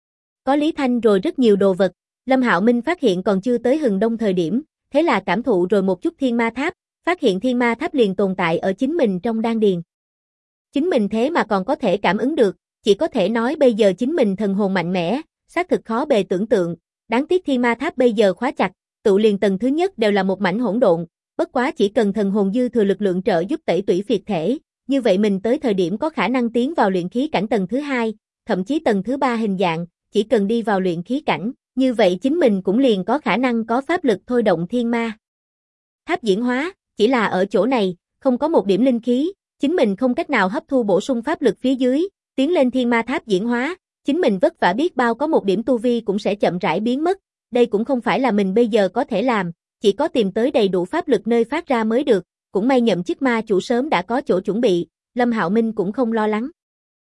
Có Lý Thanh rồi rất nhiều đồ vật, Lâm Hạo Minh phát hiện còn chưa tới hừng đông thời điểm, thế là cảm thụ rồi một chút Thiên Ma Tháp, phát hiện Thiên Ma Tháp liền tồn tại ở chính mình trong đan điền. Chính mình thế mà còn có thể cảm ứng được, chỉ có thể nói bây giờ chính mình thần hồn mạnh mẽ, xác thực khó bề tưởng tượng, đáng tiếc Thiên Ma Tháp bây giờ khóa chặt, tụ liền tầng thứ nhất đều là một mảnh hỗn độn, bất quá chỉ cần thần hồn dư thừa lực lượng trợ giúp tẩy tủy phiệt thể, như vậy mình tới thời điểm có khả năng tiến vào luyện khí cảnh tầng thứ hai, thậm chí tầng thứ ba hình dạng, chỉ cần đi vào luyện khí cảnh, như vậy chính mình cũng liền có khả năng có pháp lực thôi động Thiên Ma Tháp diễn hóa, chỉ là ở chỗ này, không có một điểm linh khí, chính mình không cách nào hấp thu bổ sung pháp lực phía dưới, tiến lên Thiên Ma Tháp diễn hóa, chính mình vất vả biết bao có một điểm tu vi cũng sẽ chậm rãi biến mất, đây cũng không phải là mình bây giờ có thể làm, chỉ có tìm tới đầy đủ pháp lực nơi phát ra mới được, cũng may nhậm chức ma chủ sớm đã có chỗ chuẩn bị, Lâm Hạo Minh cũng không lo lắng.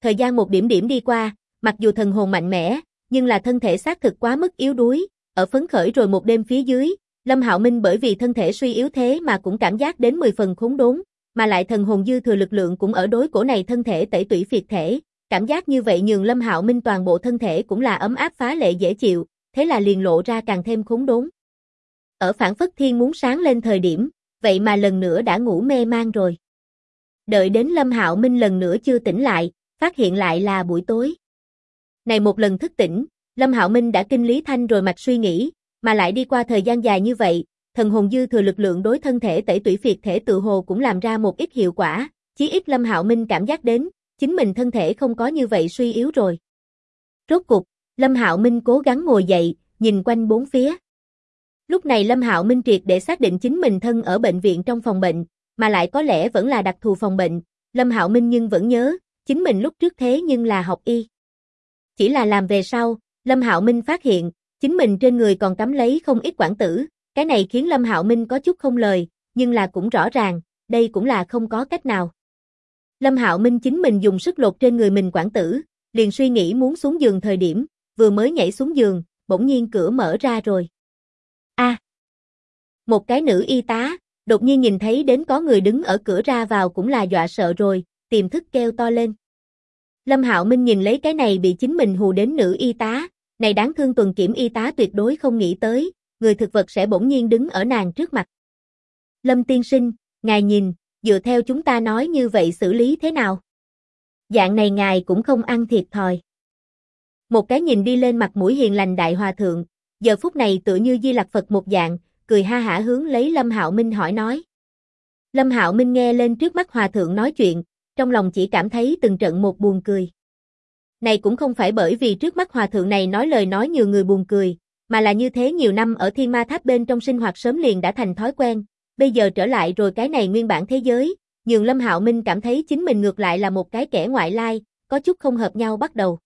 Thời gian một điểm điểm đi qua, mặc dù thần hồn mạnh mẽ, nhưng là thân thể xác thực quá mức yếu đuối, ở phấn khởi rồi một đêm phía dưới, Lâm Hạo Minh bởi vì thân thể suy yếu thế mà cũng cảm giác đến 10 phần khốn đốn, mà lại thần hồn dư thừa lực lượng cũng ở đối cổ này thân thể tẩy tủy phiệt thể, cảm giác như vậy nhường Lâm Hạo Minh toàn bộ thân thể cũng là ấm áp phá lệ dễ chịu, thế là liền lộ ra càng thêm khốn đốn. Ở phảng phất thiên muốn sáng lên thời điểm, vậy mà lần nữa đã ngủ mê man rồi. Đợi đến Lâm Hạo Minh lần nữa chưa tỉnh lại, phát hiện lại là buổi tối. Này một lần thức tỉnh, Lâm Hạo Minh đã kinh lý thanh rồi mạch suy nghĩ, mà lại đi qua thời gian dài như vậy, thần hồn dư thừa lực lượng đối thân thể tẩy tủy phiệt thể tự hồ cũng làm ra một ít hiệu quả, chí ít Lâm Hạo Minh cảm giác đến, chính mình thân thể không có như vậy suy yếu rồi. Rốt cục, Lâm Hạo Minh cố gắng ngồi dậy, nhìn quanh bốn phía. Lúc này Lâm Hạo Minh triệt để xác định chính mình thân ở bệnh viện trong phòng bệnh, mà lại có lẽ vẫn là đặc thù phòng bệnh, Lâm Hạo Minh nhưng vẫn nhớ, chính mình lúc trước thế nhưng là học y. Chỉ là làm về sau, Lâm Hạo Minh phát hiện, chính mình trên người còn cắm lấy không ít quản tử, cái này khiến Lâm Hạo Minh có chút không lời, nhưng là cũng rõ ràng, đây cũng là không có cách nào. Lâm Hạo Minh chính mình dùng sức lột trên người mình quản tử, liền suy nghĩ muốn xuống giường thời điểm, vừa mới nhảy xuống giường, bỗng nhiên cửa mở ra rồi. Một cái nữ y tá, đột nhiên nhìn thấy đến có người đứng ở cửa ra vào cũng là dọa sợ rồi, tiềm thức kêu to lên. Lâm Hạo Minh nhìn lấy cái này bị chính mình hù đến nữ y tá, này đáng thương tuần kiểm y tá tuyệt đối không nghĩ tới, người thực vật sẽ bỗng nhiên đứng ở nàng trước mặt. Lâm tiên sinh, ngài nhìn, dựa theo chúng ta nói như vậy xử lý thế nào? Dạng này ngài cũng không ăn thiệt thòi. Một cái nhìn đi lên mặt mũi hiền lành đại hòa thượng, giờ phút này tựa như Di Lặc Phật một dạng, cười ha hả hướng lấy Lâm Hạo Minh hỏi nói. Lâm Hạo Minh nghe lên trước mắt hòa thượng nói chuyện, trong lòng chỉ cảm thấy từng trận một buồn cười. Này cũng không phải bởi vì trước mắt hòa thượng này nói lời nói nhiều người buồn cười, mà là như thế nhiều năm ở Thiên Ma Tháp bên trong sinh hoạt sớm liền đã thành thói quen, bây giờ trở lại rồi cái này nguyên bản thế giới, nhường Lâm Hạo Minh cảm thấy chính mình ngược lại là một cái kẻ ngoại lai, có chút không hợp nhau bắt đầu.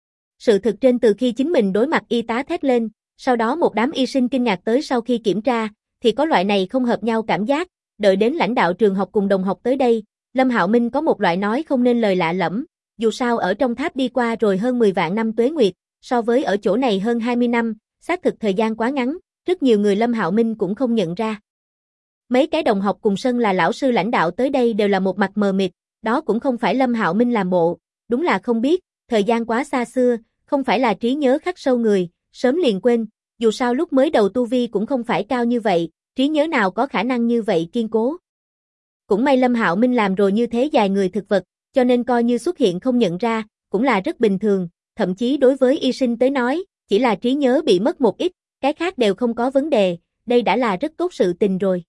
Sự thực trên từ khi chính mình đối mặt y tá thét lên, sau đó một đám y sinh kinh ngạc tới sau khi kiểm tra, thì có loại này không hợp nhau cảm giác, đợi đến lãnh đạo trường học cùng đồng học tới đây, Lâm Hạo Minh có một loại nói không nên lời lạ lẫm, dù sao ở trong tháp đi qua rồi hơn 10 vạn năm tuế nguyệt, so với ở chỗ này hơn 20 năm, xác thực thời gian quá ngắn, rất nhiều người Lâm Hạo Minh cũng không nhận ra. Mấy cái đồng học cùng sân là lão sư lãnh đạo tới đây đều là một mặt mờ mịt, đó cũng không phải Lâm Hạo Minh làm bộ, đúng là không biết, thời gian quá xa xưa, không phải là trí nhớ khắc sâu người, sớm liền quên, dù sao lúc mới đầu tu vi cũng không phải cao như vậy, trí nhớ nào có khả năng như vậy kiên cố. Cũng may Lâm Hạo Minh làm rồi như thế dài người thực vật, cho nên coi như xuất hiện không nhận ra, cũng là rất bình thường, thậm chí đối với y sinh tới nói, chỉ là trí nhớ bị mất một ít, cái khác đều không có vấn đề, đây đã là rất tốt sự tình rồi.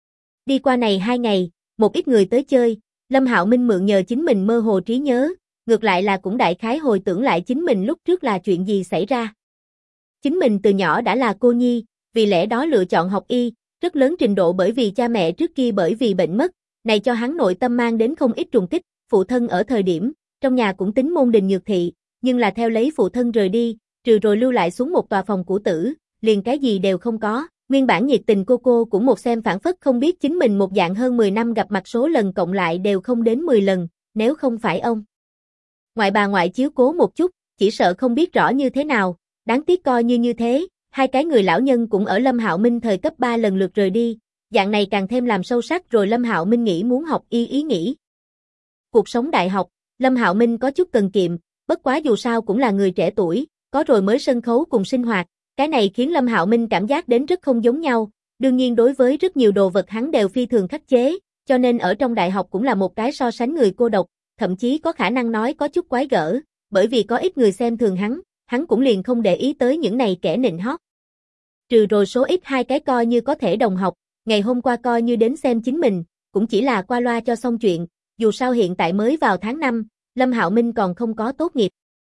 Đi qua này 2 ngày, một ít người tới chơi, Lâm Hạo Minh mượn nhờ chính mình mơ hồ trí nhớ, ngược lại là cũng đại khái hồi tưởng lại chính mình lúc trước là chuyện gì xảy ra. Chính mình từ nhỏ đã là cô nhi, vì lẽ đó lựa chọn học y, rất lớn trình độ bởi vì cha mẹ trước kia bởi vì bệnh mất, này cho hắn nội tâm mang đến không ít trùng kích, phụ thân ở thời điểm, trong nhà cũng tính môn đình nhược thị, nhưng là theo lấy phụ thân rời đi, trừ rồi lưu lại xuống một tòa phòng cũ tử, liền cái gì đều không có, nguyên bản nhiệt tình cô cũng một xem phản phất không biết chính mình một dạng hơn 10 năm gặp mặt số lần cộng lại đều không đến 10 lần, nếu không phải ông ngoại bà ngoại chiếu cố một chút, chỉ sợ không biết rõ như thế nào, đáng tiếc coi như thế, hai cái người lão nhân cũng ở Lâm Hạo Minh thời cấp 3 lần lượt rời đi, dạng này càng thêm làm sâu sắc rồi Lâm Hạo Minh nghĩ muốn học y ý nghĩ. Cuộc sống đại học, Lâm Hạo Minh có chút cần kiệm, bất quá dù sao cũng là người trẻ tuổi, có rồi mới sân khấu cùng sinh hoạt, cái này khiến Lâm Hạo Minh cảm giác đến rất không giống nhau, đương nhiên đối với rất nhiều đồ vật hắn đều phi thường khắc chế, cho nên ở trong đại học cũng là một cái so sánh người cô độc, thậm chí có khả năng nói có chút quái gở, bởi vì có ít người xem thường hắn cũng liền không để ý tới những này kẻ nịnh hót. Trừ rồi số ít 2 cái coi như có thể đồng học, ngày hôm qua coi như đến xem chính mình, cũng chỉ là qua loa cho xong chuyện, dù sao hiện tại mới vào tháng 5, Lâm Hạo Minh còn không có tốt nghiệp.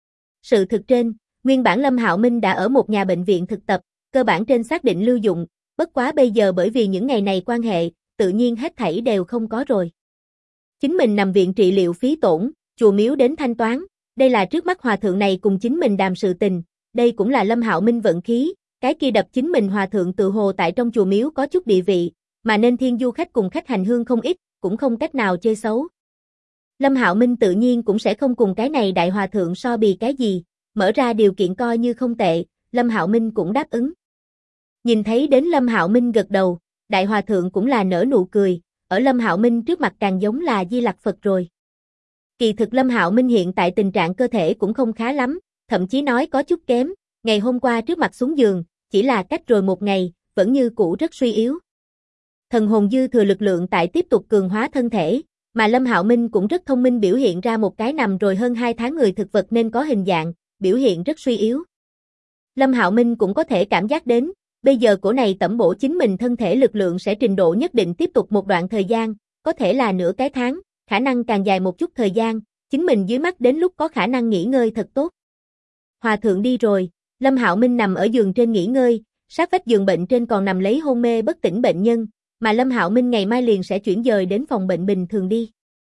Sự thực trên, nguyên bản Lâm Hạo Minh đã ở một nhà bệnh viện thực tập, cơ bản trên xác định lưu dụng, bất quá bây giờ bởi vì những ngày này quan hệ, tự nhiên hết thảy đều không có rồi. Chính mình nằm viện trị liệu phí tổn, chùa miếu đến thanh toán, đây là trước mắt hòa thượng này cùng chính mình đàm sự tình, đây cũng là Lâm Hạo Minh vận khí, cái kia đập chính mình hòa thượng tự hồ tại trong chùa miếu có chút địa vị, mà nên thiên du khách cùng khách hành hương không ít, cũng không cách nào chơi xấu. Lâm Hạo Minh tự nhiên cũng sẽ không cùng cái này đại hòa thượng so bì cái gì, mở ra điều kiện coi như không tệ, Lâm Hạo Minh cũng đáp ứng. Nhìn thấy đến Lâm Hạo Minh gật đầu, đại hòa thượng cũng là nở nụ cười, ở Lâm Hạo Minh trước mặt càng giống là Di Lặc Phật rồi. Kỳ thực Lâm Hạo Minh hiện tại tình trạng cơ thể cũng không khá lắm, thậm chí nói có chút kém, ngày hôm qua trước mặt xuống giường, chỉ là cách rồi một ngày, vẫn như cũ rất suy yếu. Thần hồn dư thừa lực lượng tại tiếp tục cường hóa thân thể, mà Lâm Hạo Minh cũng rất thông minh biểu hiện ra một cái nằm rồi hơn 2 tháng người thực vật nên có hình dạng, biểu hiện rất suy yếu. Lâm Hạo Minh cũng có thể cảm giác đến, bây giờ cổ này tẩm bổ chính mình thân thể lực lượng sẽ trình độ nhất định tiếp tục một đoạn thời gian, có thể là nửa cái tháng, khả năng càng dài một chút thời gian, chính mình dưới mắt đến lúc có khả năng nghỉ ngơi thật tốt. Hòa thượng đi rồi, Lâm Hạo Minh nằm ở giường trên nghỉ ngơi, sát vách giường bệnh trên còn nằm lấy hôn mê bất tỉnh bệnh nhân, mà Lâm Hạo Minh ngày mai liền sẽ chuyển dời đến phòng bệnh bình thường đi.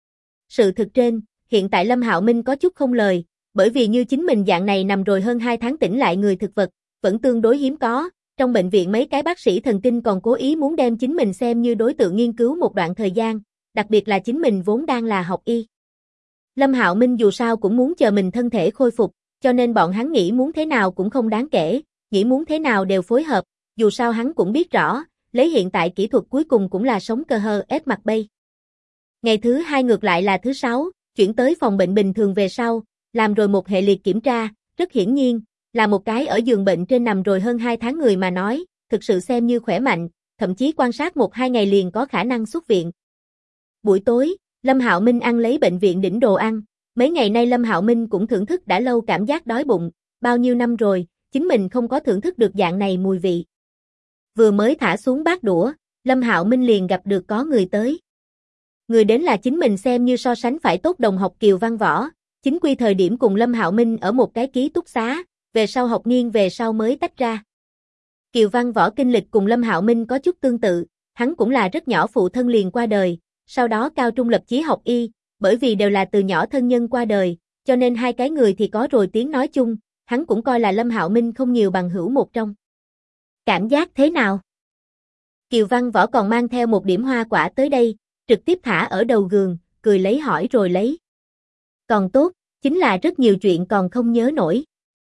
Sự thực trên, hiện tại Lâm Hạo Minh có chút không lời, bởi vì như chính mình dạng này nằm rồi hơn 2 tháng tỉnh lại người thực vật, vẫn tương đối hiếm có, trong bệnh viện mấy cái bác sĩ thần kinh còn cố ý muốn đem chính mình xem như đối tượng nghiên cứu một đoạn thời gian, đặc biệt là chính mình vốn đang là học y. Lâm Hạo Minh dù sao cũng muốn chờ mình thân thể khôi phục, cho nên bọn hắn nghĩ muốn thế nào cũng không đáng kể, nghĩ muốn thế nào đều phối hợp, dù sao hắn cũng biết rõ, lấy hiện tại kỹ thuật cuối cùng cũng là sống cơ hơ ép mặt bay. Ngày thứ 2 ngược lại là thứ 6, chuyển tới phòng bệnh bình thường về sau, làm rồi một hệ liệt kiểm tra, rất hiển nhiên, là một cái ở giường bệnh trên nằm rồi hơn 2 tháng người mà nói, thực sự xem như khỏe mạnh, thậm chí quan sát 1-2 ngày liền có khả năng xuất viện. Buổi tối, Lâm Hạo Minh ăn lấy bệnh viện đỉnh đồ ăn, mấy ngày nay Lâm Hạo Minh cũng thưởng thức đã lâu cảm giác đói bụng, bao nhiêu năm rồi, chính mình không có thưởng thức được dạng này mùi vị. Vừa mới thả xuống bát đũa, Lâm Hạo Minh liền gặp được có người tới. Người đến là chính mình xem như so sánh phải tốt đồng học Kiều Văn Võ, chính quy thời điểm cùng Lâm Hạo Minh ở một cái ký túc xá, về sau học nghiên về sau mới tách ra. Kiều Văn Võ kinh lịch cùng Lâm Hạo Minh có chút tương tự, hắn cũng là rất nhỏ phụ thân liền qua đời, sau đó cao trung lập chí học y, bởi vì đều là từ nhỏ thân nhân qua đời, cho nên hai cái người thì có rồi tiếng nói chung, hắn cũng coi là Lâm Hạo Minh không nhiều bằng hữu một trong. Cảm giác thế nào? Kiều Văn Võ còn mang theo một điểm hoa quả tới đây, trực tiếp thả ở đầu giường, cười lấy hỏi rồi lấy. Còn tốt, chính là rất nhiều chuyện còn không nhớ nổi.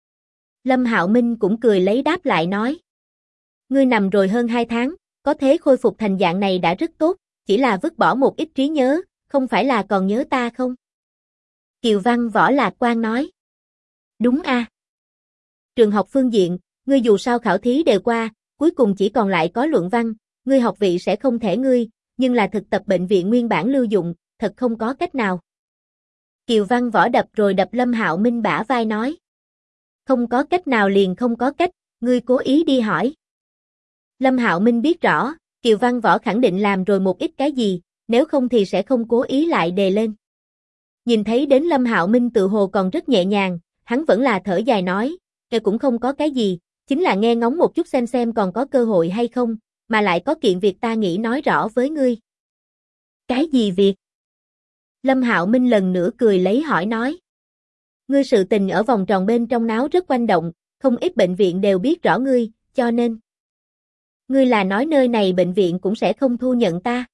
Lâm Hạo Minh cũng cười lấy đáp lại nói. Ngươi nằm rồi hơn 2 tháng, có thế khôi phục thành dạng này đã rất tốt, chỉ là vứt bỏ một ít trí nhớ, không phải là còn nhớ ta không? Kiều Văn Võ lạc quan nói. Đúng a. Trường học phương diện, ngươi dù sao khảo thí đều qua, cuối cùng chỉ còn lại có luận văn, ngươi học vị sẽ không thể ngươi, nhưng là thực tập bệnh viện nguyên bản lưu dụng, thật không có cách nào. Kiều Văn Võ đập rồi đập Lâm Hạo Minh bả vai nói. Không có cách nào liền không có cách, ngươi cố ý đi hỏi. Lâm Hạo Minh biết rõ, Kiều Văn Võ khẳng định làm rồi một ít cái gì, nếu không thì sẽ không cố ý lại đề lên. Nhìn thấy đến Lâm Hạo Minh tự hồ còn rất nhẹ nhàng, hắn vẫn là thở dài nói, cũng không có cái gì, chính là nghe ngóng một chút xem còn có cơ hội hay không, mà lại có kiện việc ta nghĩ nói rõ với ngươi. Cái gì việc? Lâm Hạo Minh lần nữa cười lấy hỏi nói. Ngươi sự tình ở vòng tròn bên trong náo rất quanh động, không ít bệnh viện đều biết rõ ngươi, cho nên. Ngươi là nói nơi này bệnh viện cũng sẽ không thu nhận ta?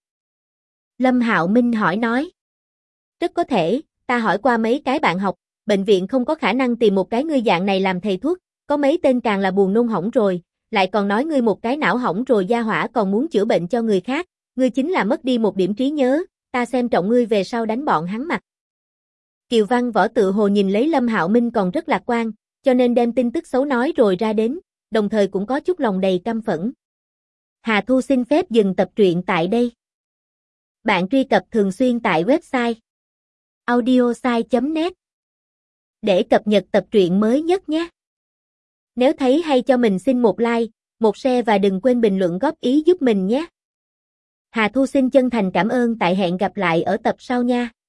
Lâm Hạo Minh hỏi nói. Rất có thể, ta hỏi qua mấy cái bạn học, bệnh viện không có khả năng tìm một cái ngươi dạng này làm thầy thuốc, có mấy tên càng là buồn nôn hỏng rồi, lại còn nói ngươi một cái não hỏng rồi gia hỏa còn muốn chữa bệnh cho người khác, ngươi chính là mất đi một điểm trí nhớ, ta xem trọng ngươi về sau đánh bọn hắn mặt. Kiều Văn Võ tự hồ nhìn lấy Lâm Hạo Minh còn rất lạc quan, cho nên đem tin tức xấu nói rồi ra đến, đồng thời cũng có chút lòng đầy căm phẫn. Hà Thu xin phép dừng tập truyện tại đây. Bạn truy cập thường xuyên tại website audiosai.net để cập nhật tập truyện mới nhất nhé. Nếu thấy hay cho mình xin một like, một share và đừng quên bình luận góp ý giúp mình nhé. Hà Thu xin chân thành cảm ơn tại hẹn gặp lại ở tập sau nha.